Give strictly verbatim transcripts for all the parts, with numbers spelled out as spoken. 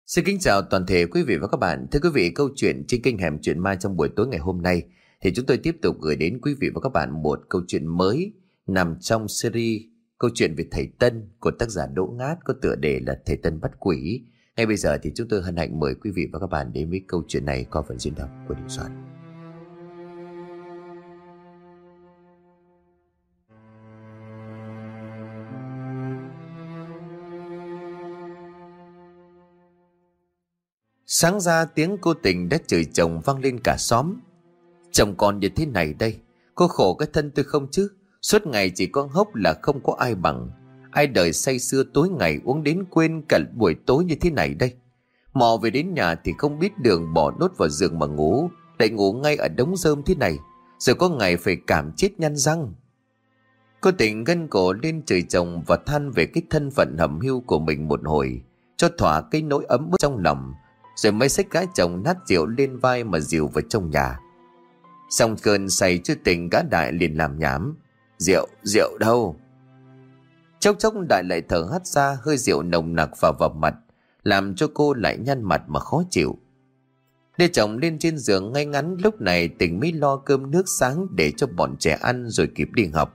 Xin kính chào toàn thể quý vị và các bạn. Thưa quý vị, câu chuyện trên kênh Hẻm Chuyện Ma trong buổi tối ngày hôm nay thì chúng tôi tiếp tục gửi đến quý vị và các bạn một câu chuyện mới nằm trong series câu chuyện về thầy Tân của tác giả Đỗ Ngát có tựa đề là Thầy Tân bắt quỷ. Ngay bây giờ thì chúng tôi hân hạnh mời quý vị và các bạn đến với câu chuyện này qua phần diễn đọc của Đình Soạn. Sáng ra tiếng cô tình đã chửi chồng vang lên cả xóm. Chồng con như thế này đây, cô khổ cái thân tôi không chứ. Suốt ngày chỉ có hốc là không có ai bằng. Ai đời say sưa tối ngày uống đến quên cả buổi tối như thế này đây. Mò về đến nhà thì không biết đường bỏ nốt vào giường mà ngủ, lại ngủ ngay ở đống rơm thế này. Rồi có ngày phải cảm chết nhăn răng. Cô tình gân cổ lên chửi chồng và than về cái thân phận hầm hưu của mình một hồi, cho thỏa cái nỗi ấm bức trong lòng. Rồi mới xách gái chồng nát rượu lên vai mà dìu vào trong nhà. Xong cơn say chưa tỉnh, gã Đại liền làm nhảm: Rượu, rượu đâu? Chốc chốc Đại lại thở hắt ra, hơi rượu nồng nặc vào vào mặt, làm cho cô lại nhăn mặt mà khó chịu. Đưa chồng lên trên giường ngay ngắn, lúc này Tình mới lo cơm nước sáng để cho bọn trẻ ăn rồi kịp đi học.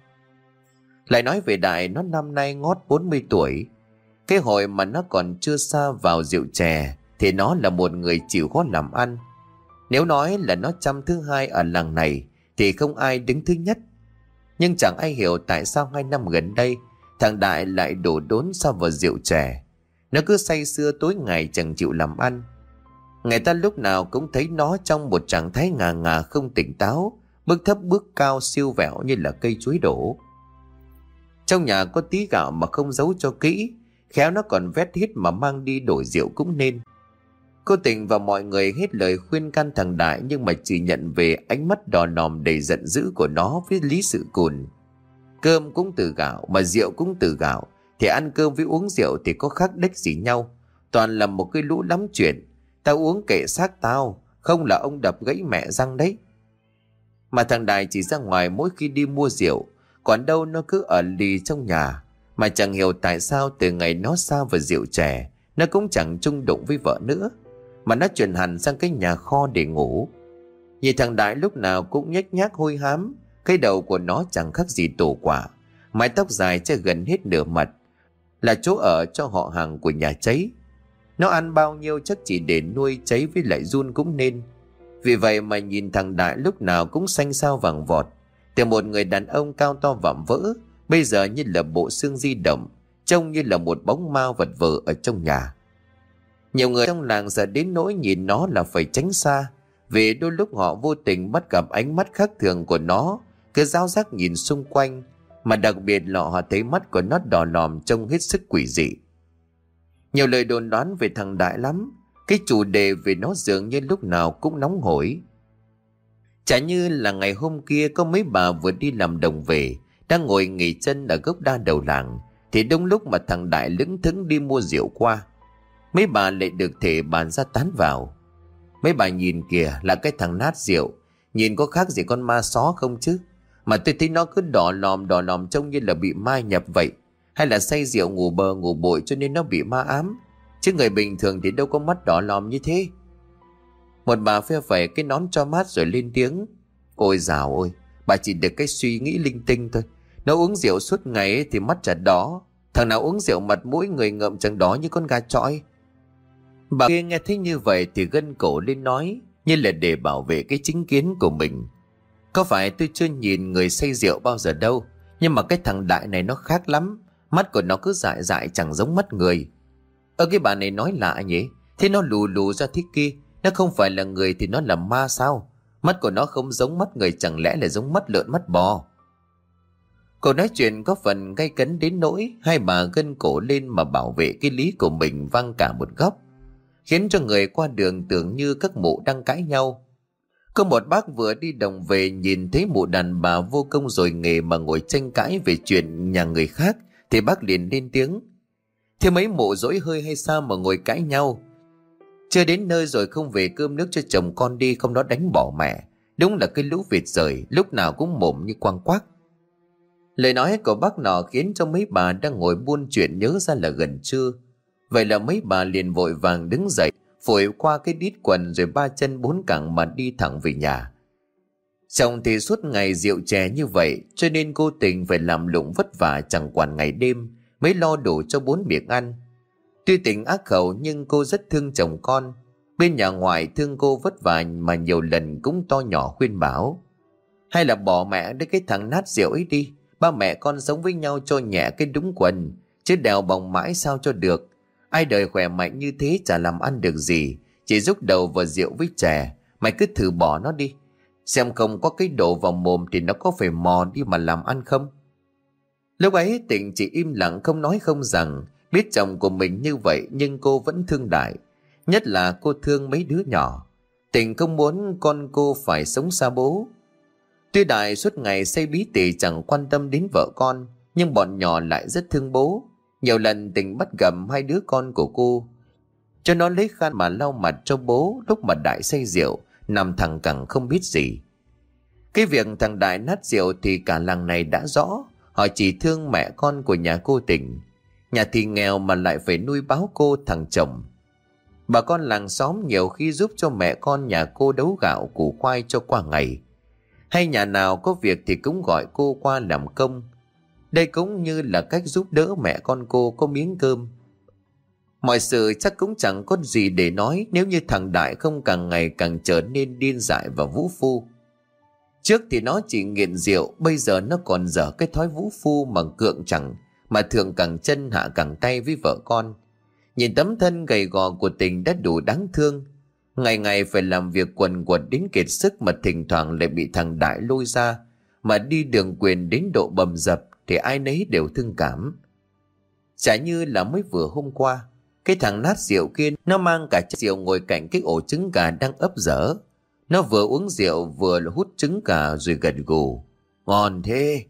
Lại nói về Đại, nó năm nay ngót bốn mươi tuổi. Cái hồi mà nó còn chưa sa vào rượu chè thì nó là một người chịu khó làm ăn. Nếu nói là nó chăm thứ hai ở làng này thì không ai đứng thứ nhất. Nhưng chẳng ai hiểu tại sao hai năm gần đây thằng Đại lại đổ đốn sa vào rượu chè. Nó cứ say sưa tối ngày chẳng chịu làm ăn. Người ta lúc nào cũng thấy nó trong một trạng thái ngà ngà không tỉnh táo, bước thấp bước cao siêu vẹo như là cây chuối đổ. Trong nhà có tí gạo mà không giấu cho kỹ, khéo nó còn vét hít mà mang đi đổi rượu cũng nên. Cô Tình và mọi người hết lời khuyên can thằng Đại, nhưng mà chỉ nhận về ánh mắt đỏ nòm đầy giận dữ của nó với Lý Sự Cùn. Cơm cũng từ gạo mà rượu cũng từ gạo, thì ăn cơm với uống rượu thì có khác đếch gì nhau. Toàn là một cái lũ lắm chuyện. Tao uống kệ xác tao, không là ông đập gãy mẹ răng đấy. Mà thằng Đại chỉ ra ngoài mỗi khi đi mua rượu, còn đâu nó cứ ở lì trong nhà. Mà chẳng hiểu tại sao từ ngày nó sa vào rượu chè, nó cũng chẳng chung đụng với vợ nữa, mà nó chuyển hẳn sang cái nhà kho để ngủ. Nhìn thằng Đại lúc nào cũng nhếch nhác hôi hám, cái đầu của nó chẳng khác gì tổ quả, mái tóc dài che gần hết nửa mặt, là chỗ ở cho họ hàng của nhà Cháy. Nó ăn bao nhiêu chắc chỉ để nuôi Cháy với lại Jun cũng nên. Vì vậy mà nhìn thằng Đại lúc nào cũng xanh xao vàng vọt. Từ một người đàn ông cao to vạm vỡ, bây giờ như là bộ xương di động, trông như là một bóng ma vật vờ ở trong nhà. Nhiều người trong làng giờ đến nỗi nhìn nó là phải tránh xa, vì đôi lúc họ vô tình bắt gặp ánh mắt khác thường của nó, cứ ráo rác nhìn xung quanh, mà đặc biệt là họ thấy mắt của nó đỏ lòm trông hết sức quỷ dị. Nhiều lời đồn đoán về thằng Đại lắm, cái chủ đề về nó dường như lúc nào cũng nóng hổi. Chả như là ngày hôm kia có mấy bà vừa đi làm đồng về, đang ngồi nghỉ chân ở gốc đa đầu làng, thì đúng lúc mà thằng Đại lững thững đi mua rượu qua. Mấy bà lại được thể bàn ra tán vào. Mấy bà nhìn kìa, là cái thằng nát rượu, nhìn có khác gì con ma só không chứ? Mà tôi thấy nó cứ đỏ lòm đỏ lòm trông như là bị ma nhập vậy. Hay là say rượu ngủ bờ ngủ bội cho nên nó bị ma ám, chứ người bình thường thì đâu có mắt đỏ lòm như thế. Một bà phe phẩy cái nón cho mát rồi lên tiếng: Ôi dào ôi, bà chỉ được cái suy nghĩ linh tinh thôi. Nó uống rượu suốt ngày ấy thì mắt chả đỏ. Thằng nào uống rượu mặt mũi người ngợm chẳng đỏ như con gà chọi. Bà kia nghe thấy như vậy thì gân cổ lên nói, như là để bảo vệ cái chính kiến của mình: Có phải tôi chưa nhìn người say rượu bao giờ đâu, nhưng mà cái thằng Đại này nó khác lắm. Mắt của nó cứ dại dại chẳng giống mắt người. Ơ cái bà này nói lạ nhỉ? Thế nó lù lù ra thế kia, nó không phải là người thì nó là ma sao? Mắt của nó không giống mắt người, chẳng lẽ là giống mắt lợn mắt bò? Cô nói chuyện có phần gay cấn đến nỗi hai bà gân cổ lên mà bảo vệ cái lý của mình văng cả một góc, khiến cho người qua đường tưởng như các mụ đang cãi nhau. Có một bác vừa đi đồng về, nhìn thấy mụ đàn bà vô công rồi nghề mà ngồi tranh cãi về chuyện nhà người khác, thì bác liền lên tiếng: Thế mấy mụ dỗi hơi hay sao mà ngồi cãi nhau? Chưa đến nơi rồi không về cơm nước cho chồng con đi, không nó đánh bỏ mẹ. Đúng là cái lũ vịt rời, lúc nào cũng mồm như quăng quác. Lời nói của bác nọ khiến cho mấy bà đang ngồi buôn chuyện nhớ ra là gần trưa. Vậy là mấy bà liền vội vàng đứng dậy, phủi qua cái đít quần rồi ba chân bốn cẳng mà đi thẳng về nhà. Chồng thì suốt ngày rượu chè như vậy, cho nên cô Tình phải làm lụng vất vả chẳng quản ngày đêm mới lo đủ cho bốn miệng ăn. Tuy Tình ác khẩu nhưng cô rất thương chồng con. Bên nhà ngoại thương cô vất vả mà nhiều lần cũng to nhỏ khuyên bảo. Hay là bỏ mẹ đến cái thằng nát rượu ấy đi, ba mẹ con sống với nhau cho nhẹ cái đúng quần, chứ đèo bồng mãi sao cho được. Ai đời khỏe mạnh như thế chả làm ăn được gì, chỉ rúc đầu vào rượu với chè. Mày cứ thử bỏ nó đi, xem không có cái đổ vào mồm thì nó có phải mò đi mà làm ăn không. Lúc ấy Tình chỉ im lặng không nói không rằng. Biết chồng của mình như vậy nhưng cô vẫn thương Đại, nhất là cô thương mấy đứa nhỏ. Tình không muốn con cô phải sống xa bố. Tuy Đại suốt ngày say bí tỉ chẳng quan tâm đến vợ con, nhưng bọn nhỏ lại rất thương bố. Nhiều lần Tình bắt gặp hai đứa con của cô, cho nó lấy khăn mà lau mặt cho bố lúc mà Đại say rượu, nằm thẳng cẳng không biết gì. Cái việc thằng Đại nát rượu thì cả làng này đã rõ. Họ chỉ thương mẹ con của nhà cô Tình. Nhà thì nghèo mà lại phải nuôi báo cô thằng chồng. Bà con làng xóm nhiều khi giúp cho mẹ con nhà cô đấu gạo củ khoai cho qua ngày. Hay nhà nào có việc thì cũng gọi cô qua làm công. Đây cũng như là cách giúp đỡ mẹ con cô có miếng cơm. Mọi sự chắc cũng chẳng có gì để nói nếu như thằng Đại không càng ngày càng trở nên điên dại và vũ phu. Trước thì nó chỉ nghiện rượu, bây giờ nó còn dở cái thói vũ phu mà cượng chẳng, mà thường cẳng chân hạ cẳng tay với vợ con. Nhìn tấm thân gầy gò của Tình đã đủ đáng thương. Ngày ngày phải làm việc quần quật đến kiệt sức mà thỉnh thoảng lại bị thằng Đại lôi ra, mà đi đường quyền đến độ bầm dập thì ai nấy đều thương cảm. Chả như là mới vừa hôm qua, cái thằng nát rượu kia nó mang cả chai rượu ngồi cạnh cái ổ trứng gà đang ấp dở. Nó vừa uống rượu vừa hút trứng gà rồi gật gù. Ngon thế.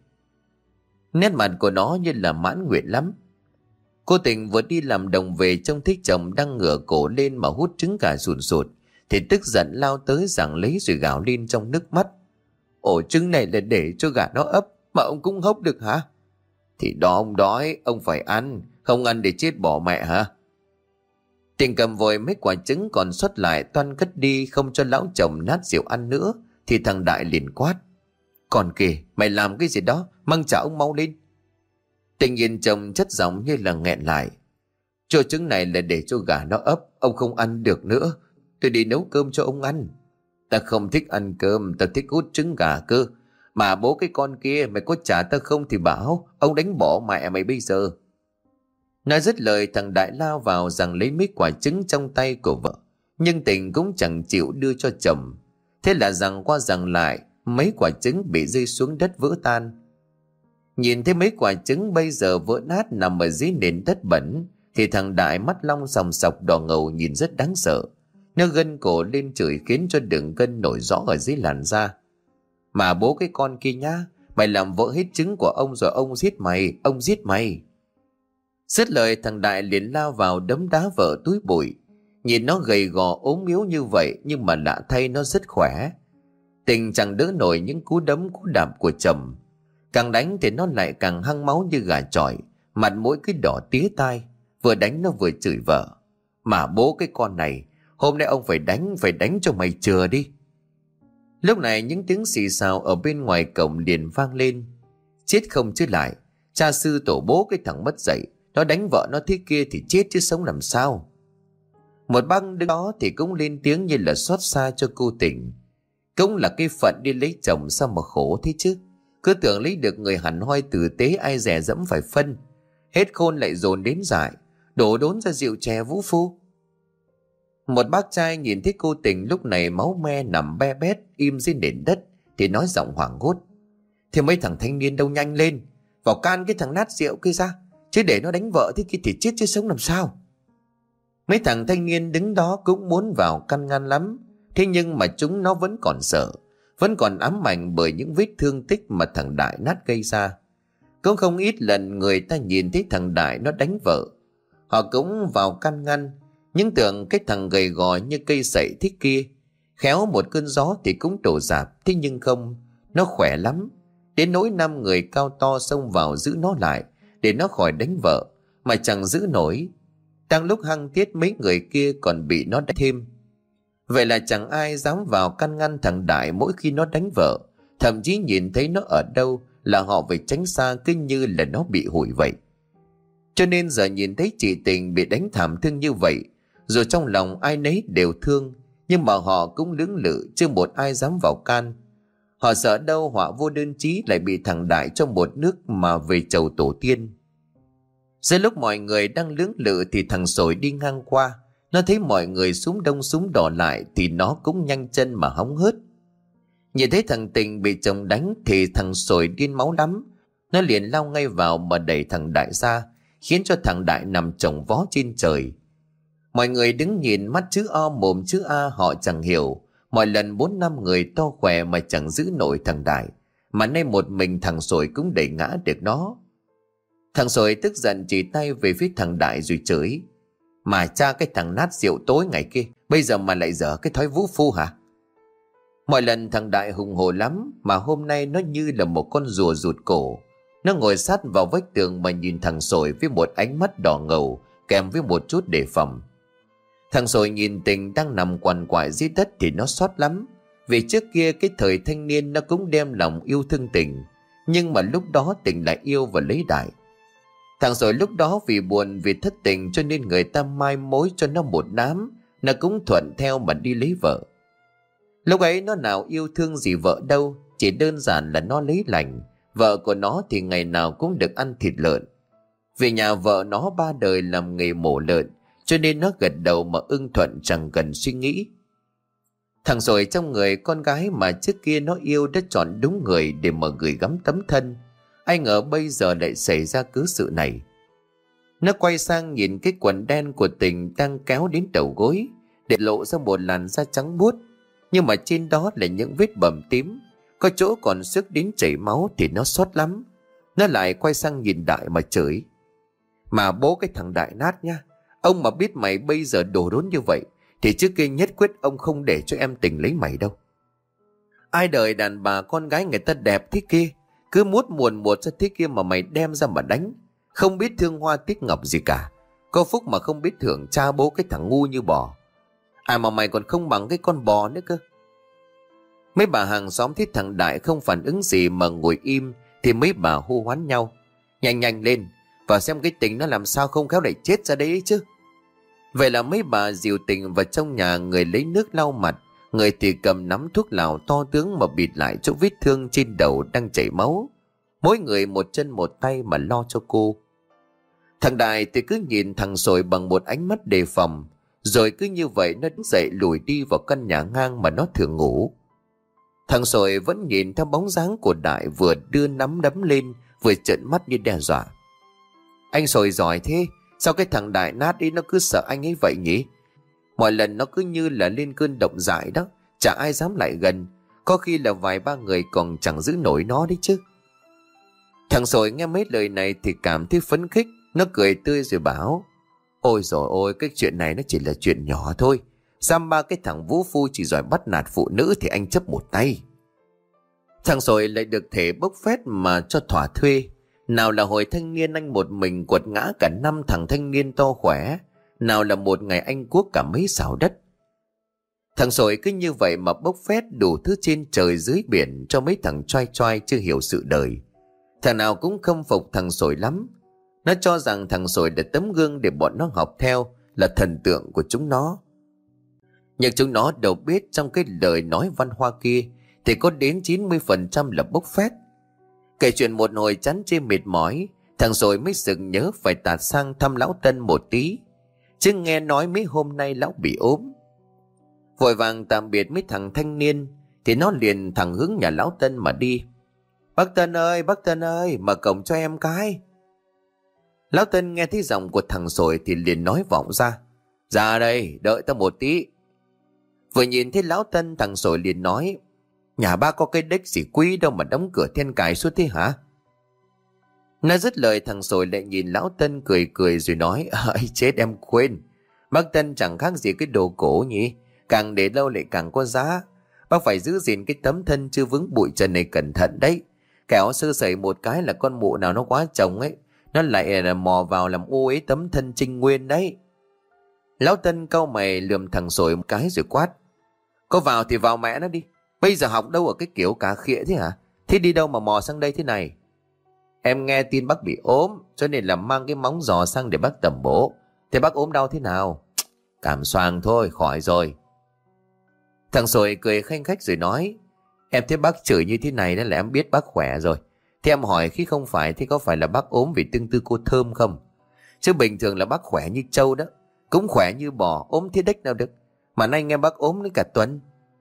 Nét mặt của nó như là mãn nguyện lắm. Cô Tình vừa đi làm đồng về trông thấy chồng đang ngửa cổ lên mà hút trứng gà sụt sụt, thì tức giận lao tới giằng lấy rồi gào lên trong nước mắt. Ổ trứng này là để cho gà nó ấp mà ông cũng hốc được hả? Thì đó ông đói, ông phải ăn, không ăn để chết bỏ mẹ hả? Tình cầm vội mấy quả trứng còn sót lại toan cất đi không cho lão chồng nát rượu ăn nữa, thì thằng Đại liền quát. Còn kìa, mày làm cái gì đó, mang trả ông mau lên. Tình nhìn chồng chất giọng như là nghẹn lại. Chỗ trứng này là để cho gà nó ấp, ông không ăn được nữa. Tôi đi nấu cơm cho ông ăn. Ta không thích ăn cơm, ta thích hút trứng gà cơ. Mà bố cái con kia mày có trả ta không thì bảo, ông đánh bỏ mẹ mày bây giờ. Nói dứt lời thằng Đại lao vào giằng lấy mấy quả trứng trong tay của vợ. Nhưng Tình cũng chẳng chịu đưa cho chồng. Thế là giằng qua giằng lại, mấy quả trứng bị rơi xuống đất vỡ tan. Nhìn thấy mấy quả trứng bây giờ vỡ nát nằm ở dưới nền đất bẩn, thì thằng Đại mắt long sòng sọc đỏ ngầu nhìn rất đáng sợ. Nó gân cổ lên chửi khiến cho đường gân nổi rõ ở dưới làn da. Mà bố cái con kia nhá, mày làm vỡ hết trứng của ông rồi ông giết mày, ông giết mày. Dứt lời thằng Đại liền lao vào đấm đá vợ túi bụi. Nhìn nó gầy gò ốm yếu như vậy nhưng mà lạ thay nó rất khỏe. Tình chẳng đỡ nổi những cú đấm cú đạp của chồng. Càng đánh thì nó lại càng hăng máu như gà chọi, mặt mũi cứ đỏ tía tai. Vừa đánh nó vừa chửi vợ. Mà bố cái con này, hôm nay ông phải đánh, phải đánh cho mày chừa đi. Lúc này những tiếng xì xào ở bên ngoài cổng liền vang lên. Chết không chứ lại, cha sư tổ bố cái thằng mất dạy, nó đánh vợ nó thế kia thì chết chứ sống làm sao. Một băng đứng đó thì cũng lên tiếng như là xót xa cho cô Tình. Cũng là cái phận đi lấy chồng sao mà khổ thế chứ. Cứ tưởng lấy được người hẳn hoi tử tế ai dè dẫm phải phân. Hết khôn lại dồn đến dại, đổ đốn ra rượu chè vũ phu. Một bác trai nhìn thấy cô Tình lúc này máu me nằm be bét im dưới nền đất thì nói giọng hoảng hốt. Thì mấy thằng thanh niên đâu nhanh lên, vào can cái thằng nát rượu kia ra, chứ để nó đánh vợ thế kia thì chết chứ sống làm sao. Mấy thằng thanh niên đứng đó cũng muốn vào can ngăn lắm, thế nhưng mà chúng nó vẫn còn sợ, vẫn còn ám ảnh bởi những vết thương tích mà thằng Đại nát gây ra. Cũng không ít lần người ta nhìn thấy thằng Đại nó đánh vợ, họ cũng vào can ngăn, nhưng tưởng cái thằng gầy gò như cây sậy thế kia khéo một cơn gió thì cũng đổ rạp. Thế nhưng không, nó khỏe lắm, đến nỗi năm người cao to xông vào giữ nó lại để nó khỏi đánh vợ, mà chẳng giữ nổi. Đang lúc hăng tiết mấy người kia còn bị nó đánh thêm. Vậy là chẳng ai dám vào can ngăn thằng Đại mỗi khi nó đánh vợ. Thậm chí nhìn thấy nó ở đâu là họ phải tránh xa, cứ như là nó bị hủi vậy. Cho nên giờ nhìn thấy chị Tình bị đánh thảm thương như vậy, dù trong lòng ai nấy đều thương, nhưng mà họ cũng lưỡng lự, chưa một ai dám vào can. Họ sợ đâu họa vô đơn chí lại bị thằng Đại cho một nước mà về chầu tổ tiên. Giữa lúc mọi người đang lưỡng lự thì thằng Sồi đi ngang qua. Nó thấy mọi người súm đông súm đỏ lại thì nó cũng nhanh chân mà hóng hớt. Nhìn thấy thằng Tình bị chồng đánh thì thằng Sồi điên máu lắm. Nó liền lao ngay vào mà đẩy thằng Đại ra, khiến cho thằng Đại nằm chồng vó trên trời. Mọi người đứng nhìn mắt chữ O mồm chữ A, họ chẳng hiểu. Mọi lần bốn năm người to khỏe mà chẳng giữ nổi thằng Đại, mà nay một mình thằng Sồi cũng đẩy ngã được nó. Thằng Sồi tức giận chỉ tay về phía thằng Đại rồi chửi: Mà cha cái thằng nát rượu tối ngày kia, bây giờ mà lại dở cái thói vũ phu hả? Mọi lần thằng Đại hùng hổ lắm, mà hôm nay nó như là một con rùa rụt cổ. Nó ngồi sát vào vách tường mà nhìn thằng Sồi với một ánh mắt đỏ ngầu kèm với một chút đề phòng. Thằng Sồi nhìn Tình đang nằm quằn quại dưới đất thì nó xót lắm. Vì trước kia cái thời thanh niên nó cũng đem lòng yêu thương Tình, nhưng mà lúc đó Tình lại yêu và lấy Đại. Thằng Sồi lúc đó vì buồn vì thất tình cho nên người ta mai mối cho nó một đám, nó cũng thuận theo mà đi lấy vợ. Lúc ấy nó nào yêu thương gì vợ đâu, chỉ đơn giản là nó lấy lành. Vợ của nó thì ngày nào cũng được ăn thịt lợn. Vì nhà vợ nó ba đời làm nghề mổ lợn, cho nên nó gật đầu mà ưng thuận chẳng cần suy nghĩ. Thằng Sồi trong người con gái mà trước kia nó yêu đã chọn đúng người để mà gửi gắm tấm thân. Ai ngờ bây giờ lại xảy ra cứ sự này. Nó quay sang nhìn cái quần đen của Tình đang kéo đến đầu gối, để lộ ra một làn da trắng buốt, nhưng mà trên đó là những vết bầm tím, có chỗ còn xước đến chảy máu thì nó xót lắm. Nó lại quay sang nhìn Đại mà chửi: Mà bố cái thằng Đại nát nha, ông mà biết mày bây giờ đồ đốn như vậy thì trước kia nhất quyết ông không để cho em Tình lấy mày đâu. Ai đời đàn bà con gái người ta đẹp thế kia, cứ muốt muồn một ra thế kia mà mày đem ra mà đánh, không biết thương hoa tiếc ngọc gì cả. Có phúc mà không biết thưởng cha bố cái thằng ngu như bò. À mà mày còn không bằng cái con bò nữa cơ. Mấy bà hàng xóm thấy thằng Đại không phản ứng gì mà ngồi im thì mấy bà hô hoán nhau: Nhanh nhanh lên, vào xem cái Tình nó làm sao không khéo lại chết ra đấy ấy chứ. Vậy là mấy bà dìu Tình vào trong nhà, người lấy nước lau mặt, người thì cầm nắm thuốc lào to tướng mà bịt lại chỗ vết thương trên đầu đang chảy máu. Mỗi người một chân một tay mà lo cho cô. Thằng Đại thì cứ nhìn thằng Sồi bằng một ánh mắt đề phòng, rồi cứ như vậy nó đứng dậy lùi đi vào căn nhà ngang mà nó thường ngủ. Thằng Sồi vẫn nhìn theo bóng dáng của Đại, vừa đưa nắm đấm lên vừa trợn mắt như đe dọa: Anh Sồi giỏi thế, sao cái thằng Đại nát đi nó cứ sợ anh ấy vậy nhỉ? Mọi lần nó cứ như là lên cơn động dại đó, chả ai dám lại gần, có khi là vài ba người còn chẳng giữ nổi nó đấy chứ. Thằng Sồi nghe mấy lời này thì cảm thấy phấn khích, nó cười tươi rồi bảo: Ôi dồi ôi, cái chuyện này nó chỉ là chuyện nhỏ thôi. Giam ba cái thằng vũ phu chỉ giỏi bắt nạt phụ nữ thì anh chấp một tay. Thằng Sồi lại được thể bốc phét mà cho thỏa thuê. Nào là hồi thanh niên anh một mình quật ngã cả năm thằng thanh niên to khỏe, nào là một ngày anh cuốc cả mấy xào đất. Thằng Sồi cứ như vậy mà bốc phét đủ thứ trên trời dưới biển cho mấy thằng choai choai chưa hiểu sự đời. Thằng nào cũng khâm phục thằng Sồi lắm. Nó cho rằng thằng Sồi là tấm gương để bọn nó học theo, là thần tượng của chúng nó. Nhưng chúng nó đâu biết trong cái lời nói văn hoa kia thì có đến chín mươi phần trăm là bốc phét. Kể chuyện một hồi chán chê mệt mỏi, thằng Sồi mới sực nhớ phải tạt sang thăm lão Tân một tí, chứ nghe nói mấy hôm nay lão bị ốm. Vội vàng tạm biệt mấy thằng thanh niên thì nó liền thẳng hướng nhà lão Tân mà đi. Bác Tân ơi, bác Tân ơi, mở cổng cho em cái. Lão Tân nghe thấy giọng của thằng Sồi thì liền nói vọng ra: Ra đây, đợi tao một tí. Vừa nhìn thấy lão Tân, thằng Sồi liền nói: Nhà ba có cái đếch gì quý đâu mà đóng cửa then cài suốt thế hả? Nói dứt lời, thằng Sồi lại nhìn lão Tân cười cười rồi nói: Ây chết, em quên. Bác Tân chẳng khác gì cái đồ cổ nhỉ, càng để lâu lại càng có giá. Bác phải giữ gìn cái tấm thân chưa vướng bụi trần này cẩn thận đấy. Kẻo sơ sẩy một cái là con mụ nào nó quá chồng ấy, nó lại là mò vào làm ô uế tấm thân trinh nguyên đấy. Lão Tân cau mày lườm thằng Sồi một cái rồi quát: Có vào thì vào mẹ nó đi. Bây giờ học đâu ở cái kiểu cà khịa thế hả? Thế đi đâu mà mò sang đây thế này? Em nghe tin bác bị ốm, cho nên là mang cái móng giò sang để bác tẩm bổ. Thế bác ốm đau thế nào? Cảm xoang thôi, khỏi rồi. Thằng Sồi cười khanh khách rồi nói: Em thấy bác chửi như thế này nên là em biết bác khỏe rồi. Thế em hỏi khi không phải thì có phải là bác ốm vì tương tư cô Thơm không? Chứ bình thường là bác khỏe như trâu đó. Cũng khỏe như bò, ốm thế đếch nào được. Mà nay nghe bác ốm đến cả tuần.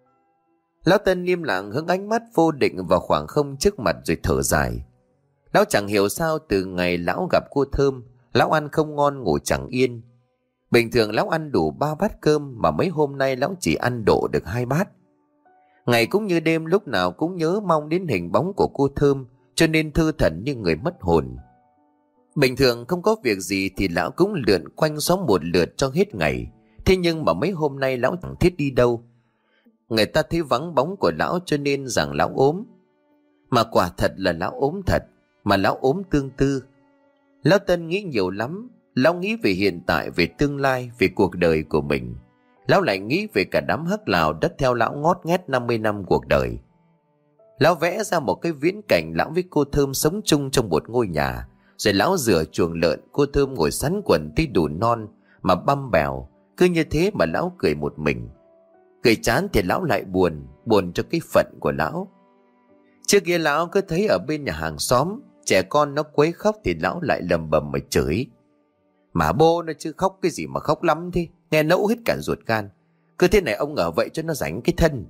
Lão Tân im lặng hướng ánh mắt vô định vào khoảng không trước mặt rồi thở dài. Lão chẳng hiểu sao từ ngày lão gặp cô Thơm, lão ăn không ngon ngủ chẳng yên. Bình thường lão ăn đủ ba bát cơm mà mấy hôm nay lão chỉ ăn độ được hai bát. Ngày cũng như đêm lúc nào cũng nhớ mong đến hình bóng của cô Thơm, cho nên thư thẩn như người mất hồn. Bình thường không có việc gì thì lão cũng lượn quanh xóm một lượt cho hết ngày. Thế nhưng mà mấy hôm nay lão chẳng thiết đi đâu. Người ta thấy vắng bóng của lão cho nên rằng lão ốm. Mà quả thật là lão ốm thật, mà lão ốm tương tư. Lão Tân nghĩ nhiều lắm. Lão nghĩ về hiện tại, về tương lai, về cuộc đời của mình. Lão lại nghĩ về cả đám hắc lào đất theo lão ngót nghét năm mươi năm cuộc đời. Lão vẽ ra một cái viễn cảnh lão với cô Thơm sống chung trong một ngôi nhà. Rồi lão rửa chuồng lợn, cô Thơm ngồi sắn quần tí đủ non mà băm bèo. Cứ như thế mà lão cười một mình. Cười chán thì lão lại buồn, buồn cho cái phận của lão. Trước kia lão cứ thấy ở bên nhà hàng xóm trẻ con nó quấy khóc thì lão lại lầm bầm mà chửi: Mà bô nó chứ khóc cái gì mà khóc lắm thế, nghe nẫu hết cả ruột gan. Cứ thế này ông ở vậy cho nó rảnh cái thân.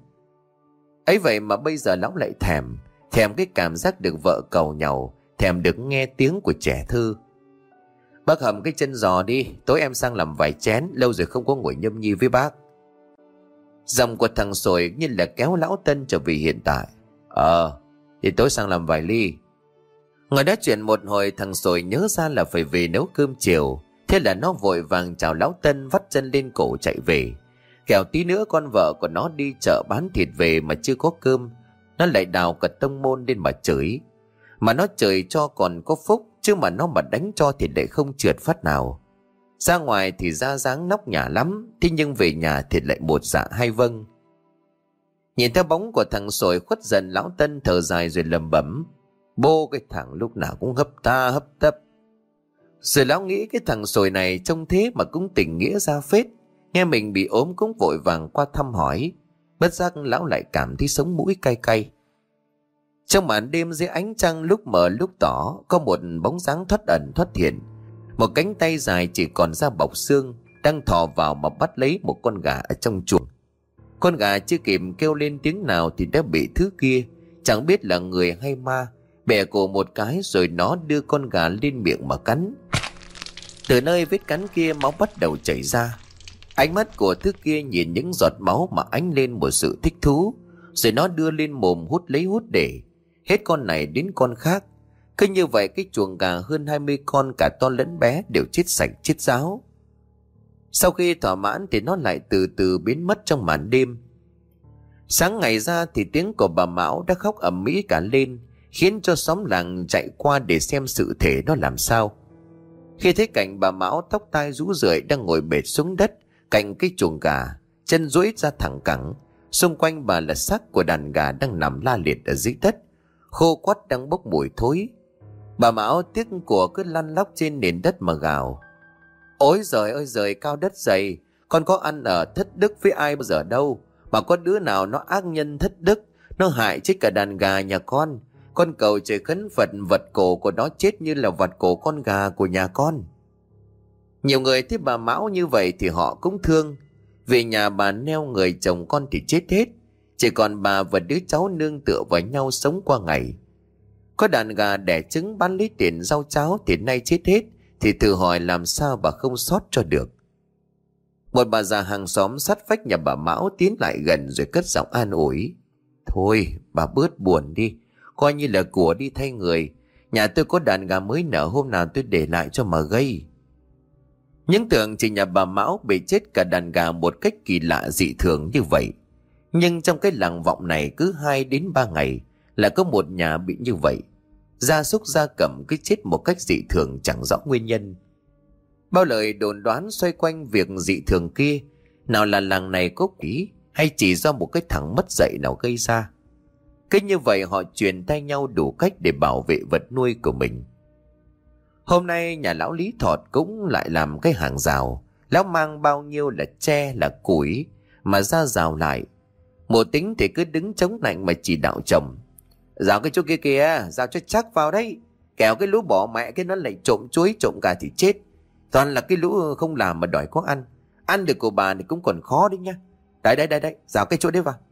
Ấy vậy mà bây giờ lão lại thèm, thèm cái cảm giác được vợ cầu nhau, thèm được nghe tiếng của trẻ thơ. Bác hầm cái chân giò đi, tối em sang làm vài chén, lâu rồi không có ngồi nhâm nhi với bác. Giọng của thằng Sồi như là kéo lão Tân trở về hiện tại. Ờ, thì tối sang làm vài ly. Ngồi nói chuyện một hồi, thằng Sồi nhớ ra là phải về nấu cơm chiều. Thế là nó vội vàng chào lão Tân, vắt chân lên cổ chạy về. Kẻo tí nữa con vợ của nó đi chợ bán thịt về mà chưa có cơm, nó lại đào cả tông môn lên mà chửi. Mà nó chửi cho còn có phúc, chứ mà nó mà đánh cho thì lại không trượt phát nào. Ra ngoài thì ra dáng nóc nhà lắm, thế nhưng về nhà thì lại một dạ hai vâng. Nhìn theo bóng của thằng Sồi khuất dần, lão Tân thở dài rồi lầm bẩm: Bô cái thằng lúc nào cũng hấp ta hấp tấp. Rồi lão nghĩ cái thằng Sồi này trông thế mà cũng tình nghĩa ra phết. Nghe mình bị ốm cũng vội vàng qua thăm hỏi. Bất giác lão lại cảm thấy sống mũi cay cay. Trong màn đêm dưới ánh trăng lúc mờ lúc tỏ, có một bóng dáng thoát ẩn thoát hiện. Một cánh tay dài chỉ còn da bọc xương đang thò vào mà bắt lấy một con gà ở trong chuồng. Con gà chưa kịp kêu lên tiếng nào thì đã bị thứ kia, chẳng biết là người hay ma, bẻ cổ một cái rồi nó đưa con gà lên miệng mà cắn. Từ nơi vết cắn kia máu bắt đầu chảy ra. Ánh mắt của thứ kia nhìn những giọt máu mà ánh lên một sự thích thú, rồi nó đưa lên mồm hút lấy hút để. Hết con này đến con khác. Cứ như vậy cái chuồng gà hơn hai mươi con cả to lẫn bé đều chết sạch chết ráo. Sau khi thỏa mãn thì nó lại từ từ biến mất trong màn đêm. Sáng ngày ra thì tiếng của bà Mão đã khóc ầm ĩ cả lên, khiến cho xóm làng chạy qua để xem sự thể nó làm sao. Khi thấy cảnh bà Mão tóc tai rũ rượi đang ngồi bệt xuống đất cạnh cái chuồng gà, chân duỗi ra thẳng cẳng, xung quanh bà là xác của đàn gà đang nằm la liệt ở dưới đất, khô quắt đang bốc mùi thối. Bà Mão tiếc của cứ lăn lóc trên nền đất mà gào: Ôi giời ơi giời cao đất dày, con có ăn ở thất đức với ai bao giờ đâu, mà có đứa nào nó ác nhân thất đức, nó hại chết cả đàn gà nhà con. Con cầu trời khấn Phật vật cổ của nó chết như là vật cổ con gà của nhà con. Nhiều người thấy bà Mão như vậy thì họ cũng thương. Về nhà bà neo người chồng con thì chết hết, chỉ còn bà và đứa cháu nương tựa vào nhau sống qua ngày. Có đàn gà đẻ trứng bán lấy tiền rau cháo thì nay chết hết, thì tự hỏi làm sao bà không sót cho được. Một bà già hàng xóm sát vách nhà bà Mão tiến lại gần rồi cất giọng an ủi: Thôi bà bớt buồn đi, coi như là của đi thay người. Nhà tôi có đàn gà mới nở, hôm nào tôi để lại cho mà gây. Những tưởng chỉ nhà bà Mão bị chết cả đàn gà một cách kỳ lạ dị thường như vậy. Nhưng trong cái làng vọng này cứ hai đến ba ngày là có một nhà bị như vậy. Gia súc gia cầm cứ chết một cách dị thường chẳng rõ nguyên nhân. Bao lời đồn đoán xoay quanh việc dị thường kia, nào là làng này có quỷ hay chỉ do một cái thằng mất dạy nào gây ra. Cứ như vậy họ truyền tay nhau đủ cách để bảo vệ vật nuôi của mình. Hôm nay nhà lão Lý Thọt cũng lại làm cái hàng rào. Lão mang bao nhiêu là tre là củi mà ra rào lại. Mùa Tính thì cứ đứng chống nạnh mà chỉ đạo chồng: "Rào cái chỗ kia kìa, rào cho chắc vào đấy. Kẻo cái lũ bỏ mẹ cái nó lại trộm chuối trộm gà thì chết. Toàn là cái lũ không làm mà đòi có ăn. Ăn được của bà thì cũng còn khó đấy nha. Đấy đấy đấy đấy, rào cái chỗ đấy vào."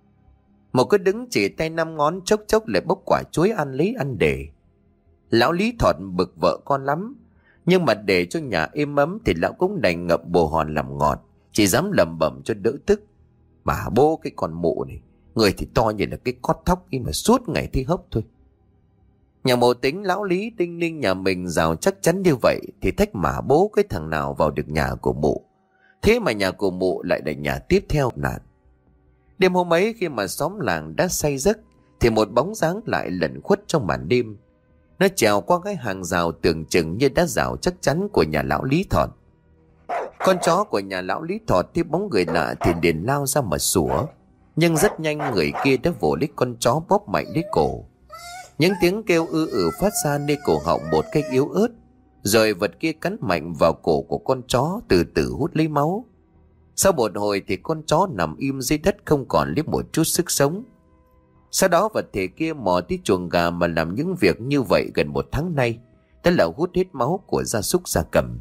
Một cứ đứng chỉ tay năm ngón, chốc chốc lại bốc quả chuối ăn lấy ăn để. Lão Lý Thọt bực vợ con lắm, nhưng mà để cho nhà êm ấm thì lão cũng đành ngậm bồ hòn làm ngọt, chỉ dám lẩm bẩm cho đỡ tức: "Bà bố cái con mụ này, người thì to như là cái cót thóc khi mà suốt ngày thi hốc thôi." Nhà Mộ Tính lão Lý đinh ninh nhà mình rào chắc chắn như vậy thì thách mà bố cái thằng nào vào được nhà của mụ. Thế mà nhà của mụ lại là nhà tiếp theo nạn. Đêm hôm ấy khi mà xóm làng đã say giấc thì một bóng dáng lại lẩn khuất trong màn đêm. Nó trèo qua cái hàng rào tưởng chừng như đã rào chắc chắn của nhà lão Lý Thọt. Con chó của nhà lão Lý Thọt thấy bóng người lạ thì liền lao ra mà sủa. Nhưng rất nhanh người kia đã vồ lấy con chó bóp mạnh lấy cổ. Những tiếng kêu ư ử phát ra nơi cổ họng một cách yếu ớt. Rồi vật kia cắn mạnh vào cổ của con chó, từ từ hút lấy máu. Sau một hồi thì con chó nằm im dưới đất không còn lấy một chút sức sống. Sau đó vật thể kia mò tới chuồng gà mà làm những việc như vậy gần một tháng nay, đó là hút hết máu của gia súc gia cầm.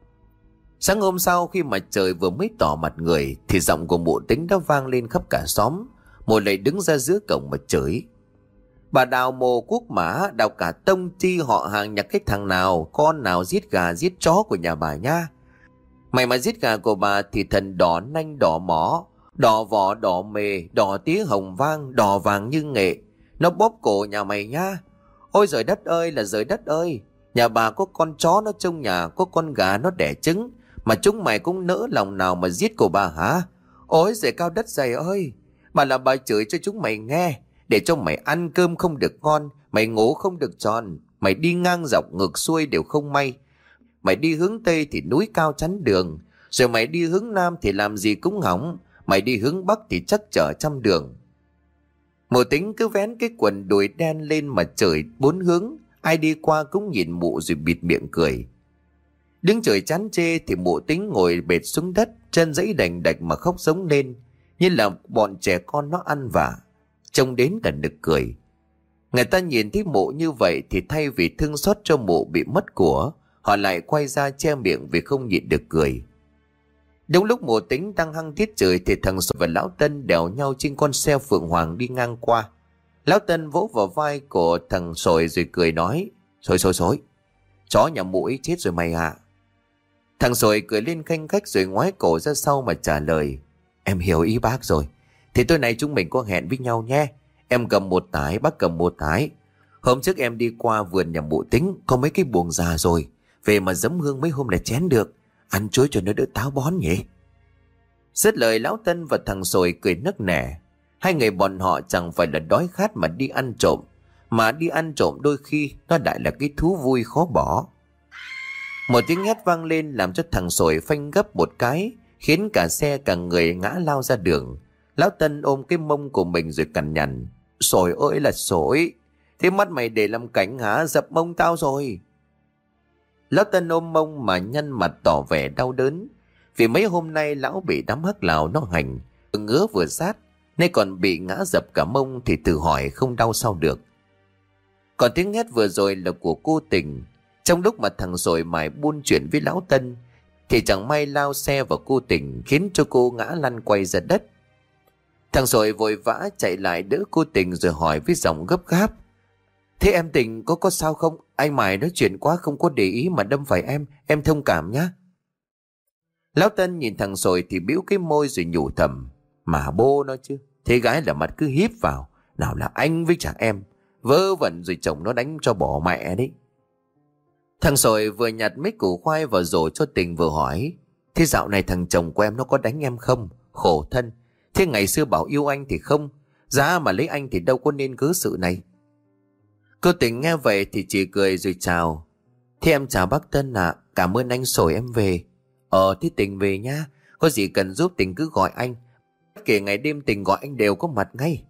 Sáng hôm sau khi mà trời vừa mới tỏ mặt người thì giọng của Mụ Tính đã vang lên khắp cả xóm. Mụ lại đứng ra giữa cổng mà chửi: "Bà đào mồ cuốc mã, đào cả tông chi họ hàng nhà cái thằng nào, con nào giết gà giết chó của nhà bà nha. Mày mà giết gà của bà thì thần đỏ nanh đỏ mỏ, đỏ vỏ đỏ mề, đỏ tía hồng vang, đỏ vàng như nghệ, nó bóp cổ nhà mày nha. Ôi giời đất ơi là giời đất ơi, nhà bà có con chó nó trông nhà, có con gà nó đẻ trứng, mà chúng mày cũng nỡ lòng nào mà giết của bà hả? Ôi giời cao đất dày ơi, bà là bà chửi cho chúng mày nghe, để cho mày ăn cơm không được ngon, mày ngủ không được tròn, mày đi ngang dọc ngược xuôi đều không may. Mày đi hướng Tây thì núi cao chắn đường, rồi mày đi hướng Nam thì làm gì cũng hỏng, mày đi hướng Bắc thì chắc chở trăm đường." Mụ Tính cứ vén cái quần đùi đen lên mà chửi bốn hướng, ai đi qua cũng nhìn mụ rồi bịt miệng cười. Đứng trời chán chê thì Mụ Tính ngồi bệt xuống đất, chân giãy đành đạch mà khóc giống lên, như là bọn trẻ con nó ăn vạ, trông đến là nực cười. Người ta nhìn thấy mụ như vậy thì thay vì thương xót cho mụ bị mất của, họ lại quay ra che miệng vì không nhịn được cười. Đúng lúc Mụ Tính đang hăng tiết trời thì thằng Sồi và Lão Tân đèo nhau trên con xe Phượng Hoàng đi ngang qua. Lão Tân vỗ vào vai của thằng Sồi rồi cười nói: "Sồi sồi sồi, chó nhà mụ ấy chết rồi mày à?" Thằng Sồi cười lên khanh khách rồi ngoái cổ ra sau mà trả lời: "Em hiểu ý bác rồi. Thì tối nay chúng mình có hẹn với nhau nhé. Em cầm một tái, bác cầm một tái. Hôm trước em đi qua vườn nhà Mụ Tính có mấy cái buồng già rồi, về mà giấm hương mấy hôm là chén được. Ăn chuối cho nó đỡ táo bón nhỉ." Dứt lời Lão Tân và thằng Sồi cười nức nẻ. Hai người bọn họ chẳng phải là đói khát mà đi ăn trộm, mà đi ăn trộm đôi khi nó lại là cái thú vui khó bỏ. Một tiếng hét vang lên làm cho thằng Sồi phanh gấp một cái, khiến cả xe cả người ngã lao ra đường. Lão Tân ôm cái mông của mình rồi cằn nhằn: "Sồi ơi là Sồi, thế mắt mày để làm cảnh hả? Dập mông tao rồi." Lão Tân ôm mông mà nhăn mặt tỏ vẻ đau đớn, vì mấy hôm nay lão bị đám hắc lào nó hành, vừa ngứa vừa sát, nay còn bị ngã dập cả mông thì tự hỏi không đau sao được. Còn tiếng hét vừa rồi là của cô Tình. Trong lúc mà thằng Sồi mải buôn chuyện với Lão Tân thì chẳng may lao xe vào cô Tình, khiến cho cô ngã lăn quay ra đất. Thằng Sồi vội vã chạy lại đỡ cô Tình rồi hỏi với giọng gấp gáp: "Thế em Tình có có sao không? Anh mải nói chuyện quá không có để ý mà đâm phải em, em thông cảm nhá." Lão Tân nhìn thằng Sồi thì bĩu cái môi rồi nhủ thầm: "Mà bố nó chứ, thế gái là mặt cứ híp vào, nào là anh với chả em, vớ vẩn rồi chồng nó đánh cho bỏ mẹ đấy." Thằng Sồi vừa nhặt mấy củ khoai vào rổ cho Tình vừa hỏi: "Thế dạo này thằng chồng của em nó có đánh em không? Khổ thân, thế ngày xưa bảo yêu anh thì không, giá mà lấy anh thì đâu có nên cớ sự này." Cô Tình nghe vậy thì chỉ cười rồi chào: Thế em chào bác Tân ạ, à. Cảm ơn anh sổi em về. Ờ thế Tình về nhá. Có gì cần giúp Tình cứ gọi anh. Bất kể ngày đêm Tình gọi anh đều có mặt ngay.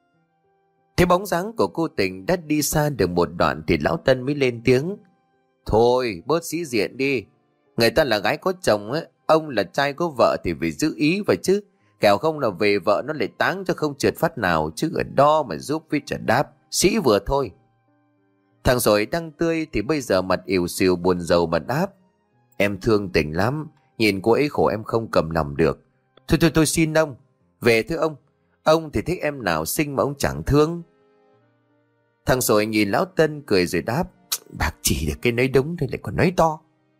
Thế bóng dáng của cô Tình đã đi xa được một đoạn thì lão Tân mới lên tiếng. Thôi bớt sĩ diện đi. Người ta là gái có chồng ấy, ông là trai có vợ thì phải giữ ý vậy chứ. Kẻo không là về vợ nó lại táng cho không trượt phát nào, chứ ở đó mà giúp với trả đáp. Sĩ vừa thôi. Thằng rồi đang tươi thì bây giờ mặt ỉu xìu buồn rầu mà đáp. Em thương Tình lắm, nhìn cô ấy khổ em không cầm lòng được. Thôi thôi tôi xin ông. Về thưa ông. Ông thì thích em nào xinh mà ông chẳng thương. Thằng rồi nhìn lão Tân cười rồi đáp. Bác chỉ được cái nói đúng thôi lại còn nói to.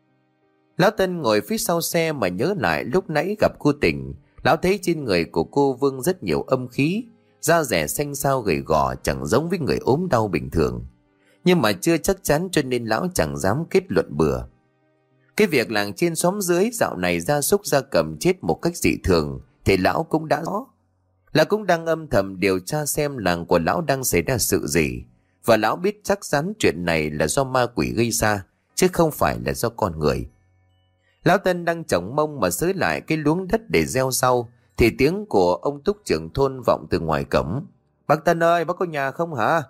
Lão Tân ngồi phía sau xe mà nhớ lại lúc nãy gặp cô Tình. Lão thấy trên người của cô Vương rất nhiều âm khí. Da rẻ xanh xao gầy gò chẳng giống với người ốm đau bình thường. Nhưng mà chưa chắc chắn cho nên lão chẳng dám kết luận bừa. Cái việc làng trên xóm dưới dạo này gia súc gia cầm chết một cách dị thường thì lão cũng đã rõ. Lão cũng đang âm thầm điều tra xem làng của lão đang xảy ra sự gì. Và lão biết chắc chắn chuyện này là do ma quỷ gây ra, chứ không phải là do con người. Lão Tân đang chổng mông mà xới lại cái luống đất để gieo rau thì tiếng của ông Túc trưởng thôn vọng từ ngoài cổng. Bác Tân ơi, bác có nhà không hả?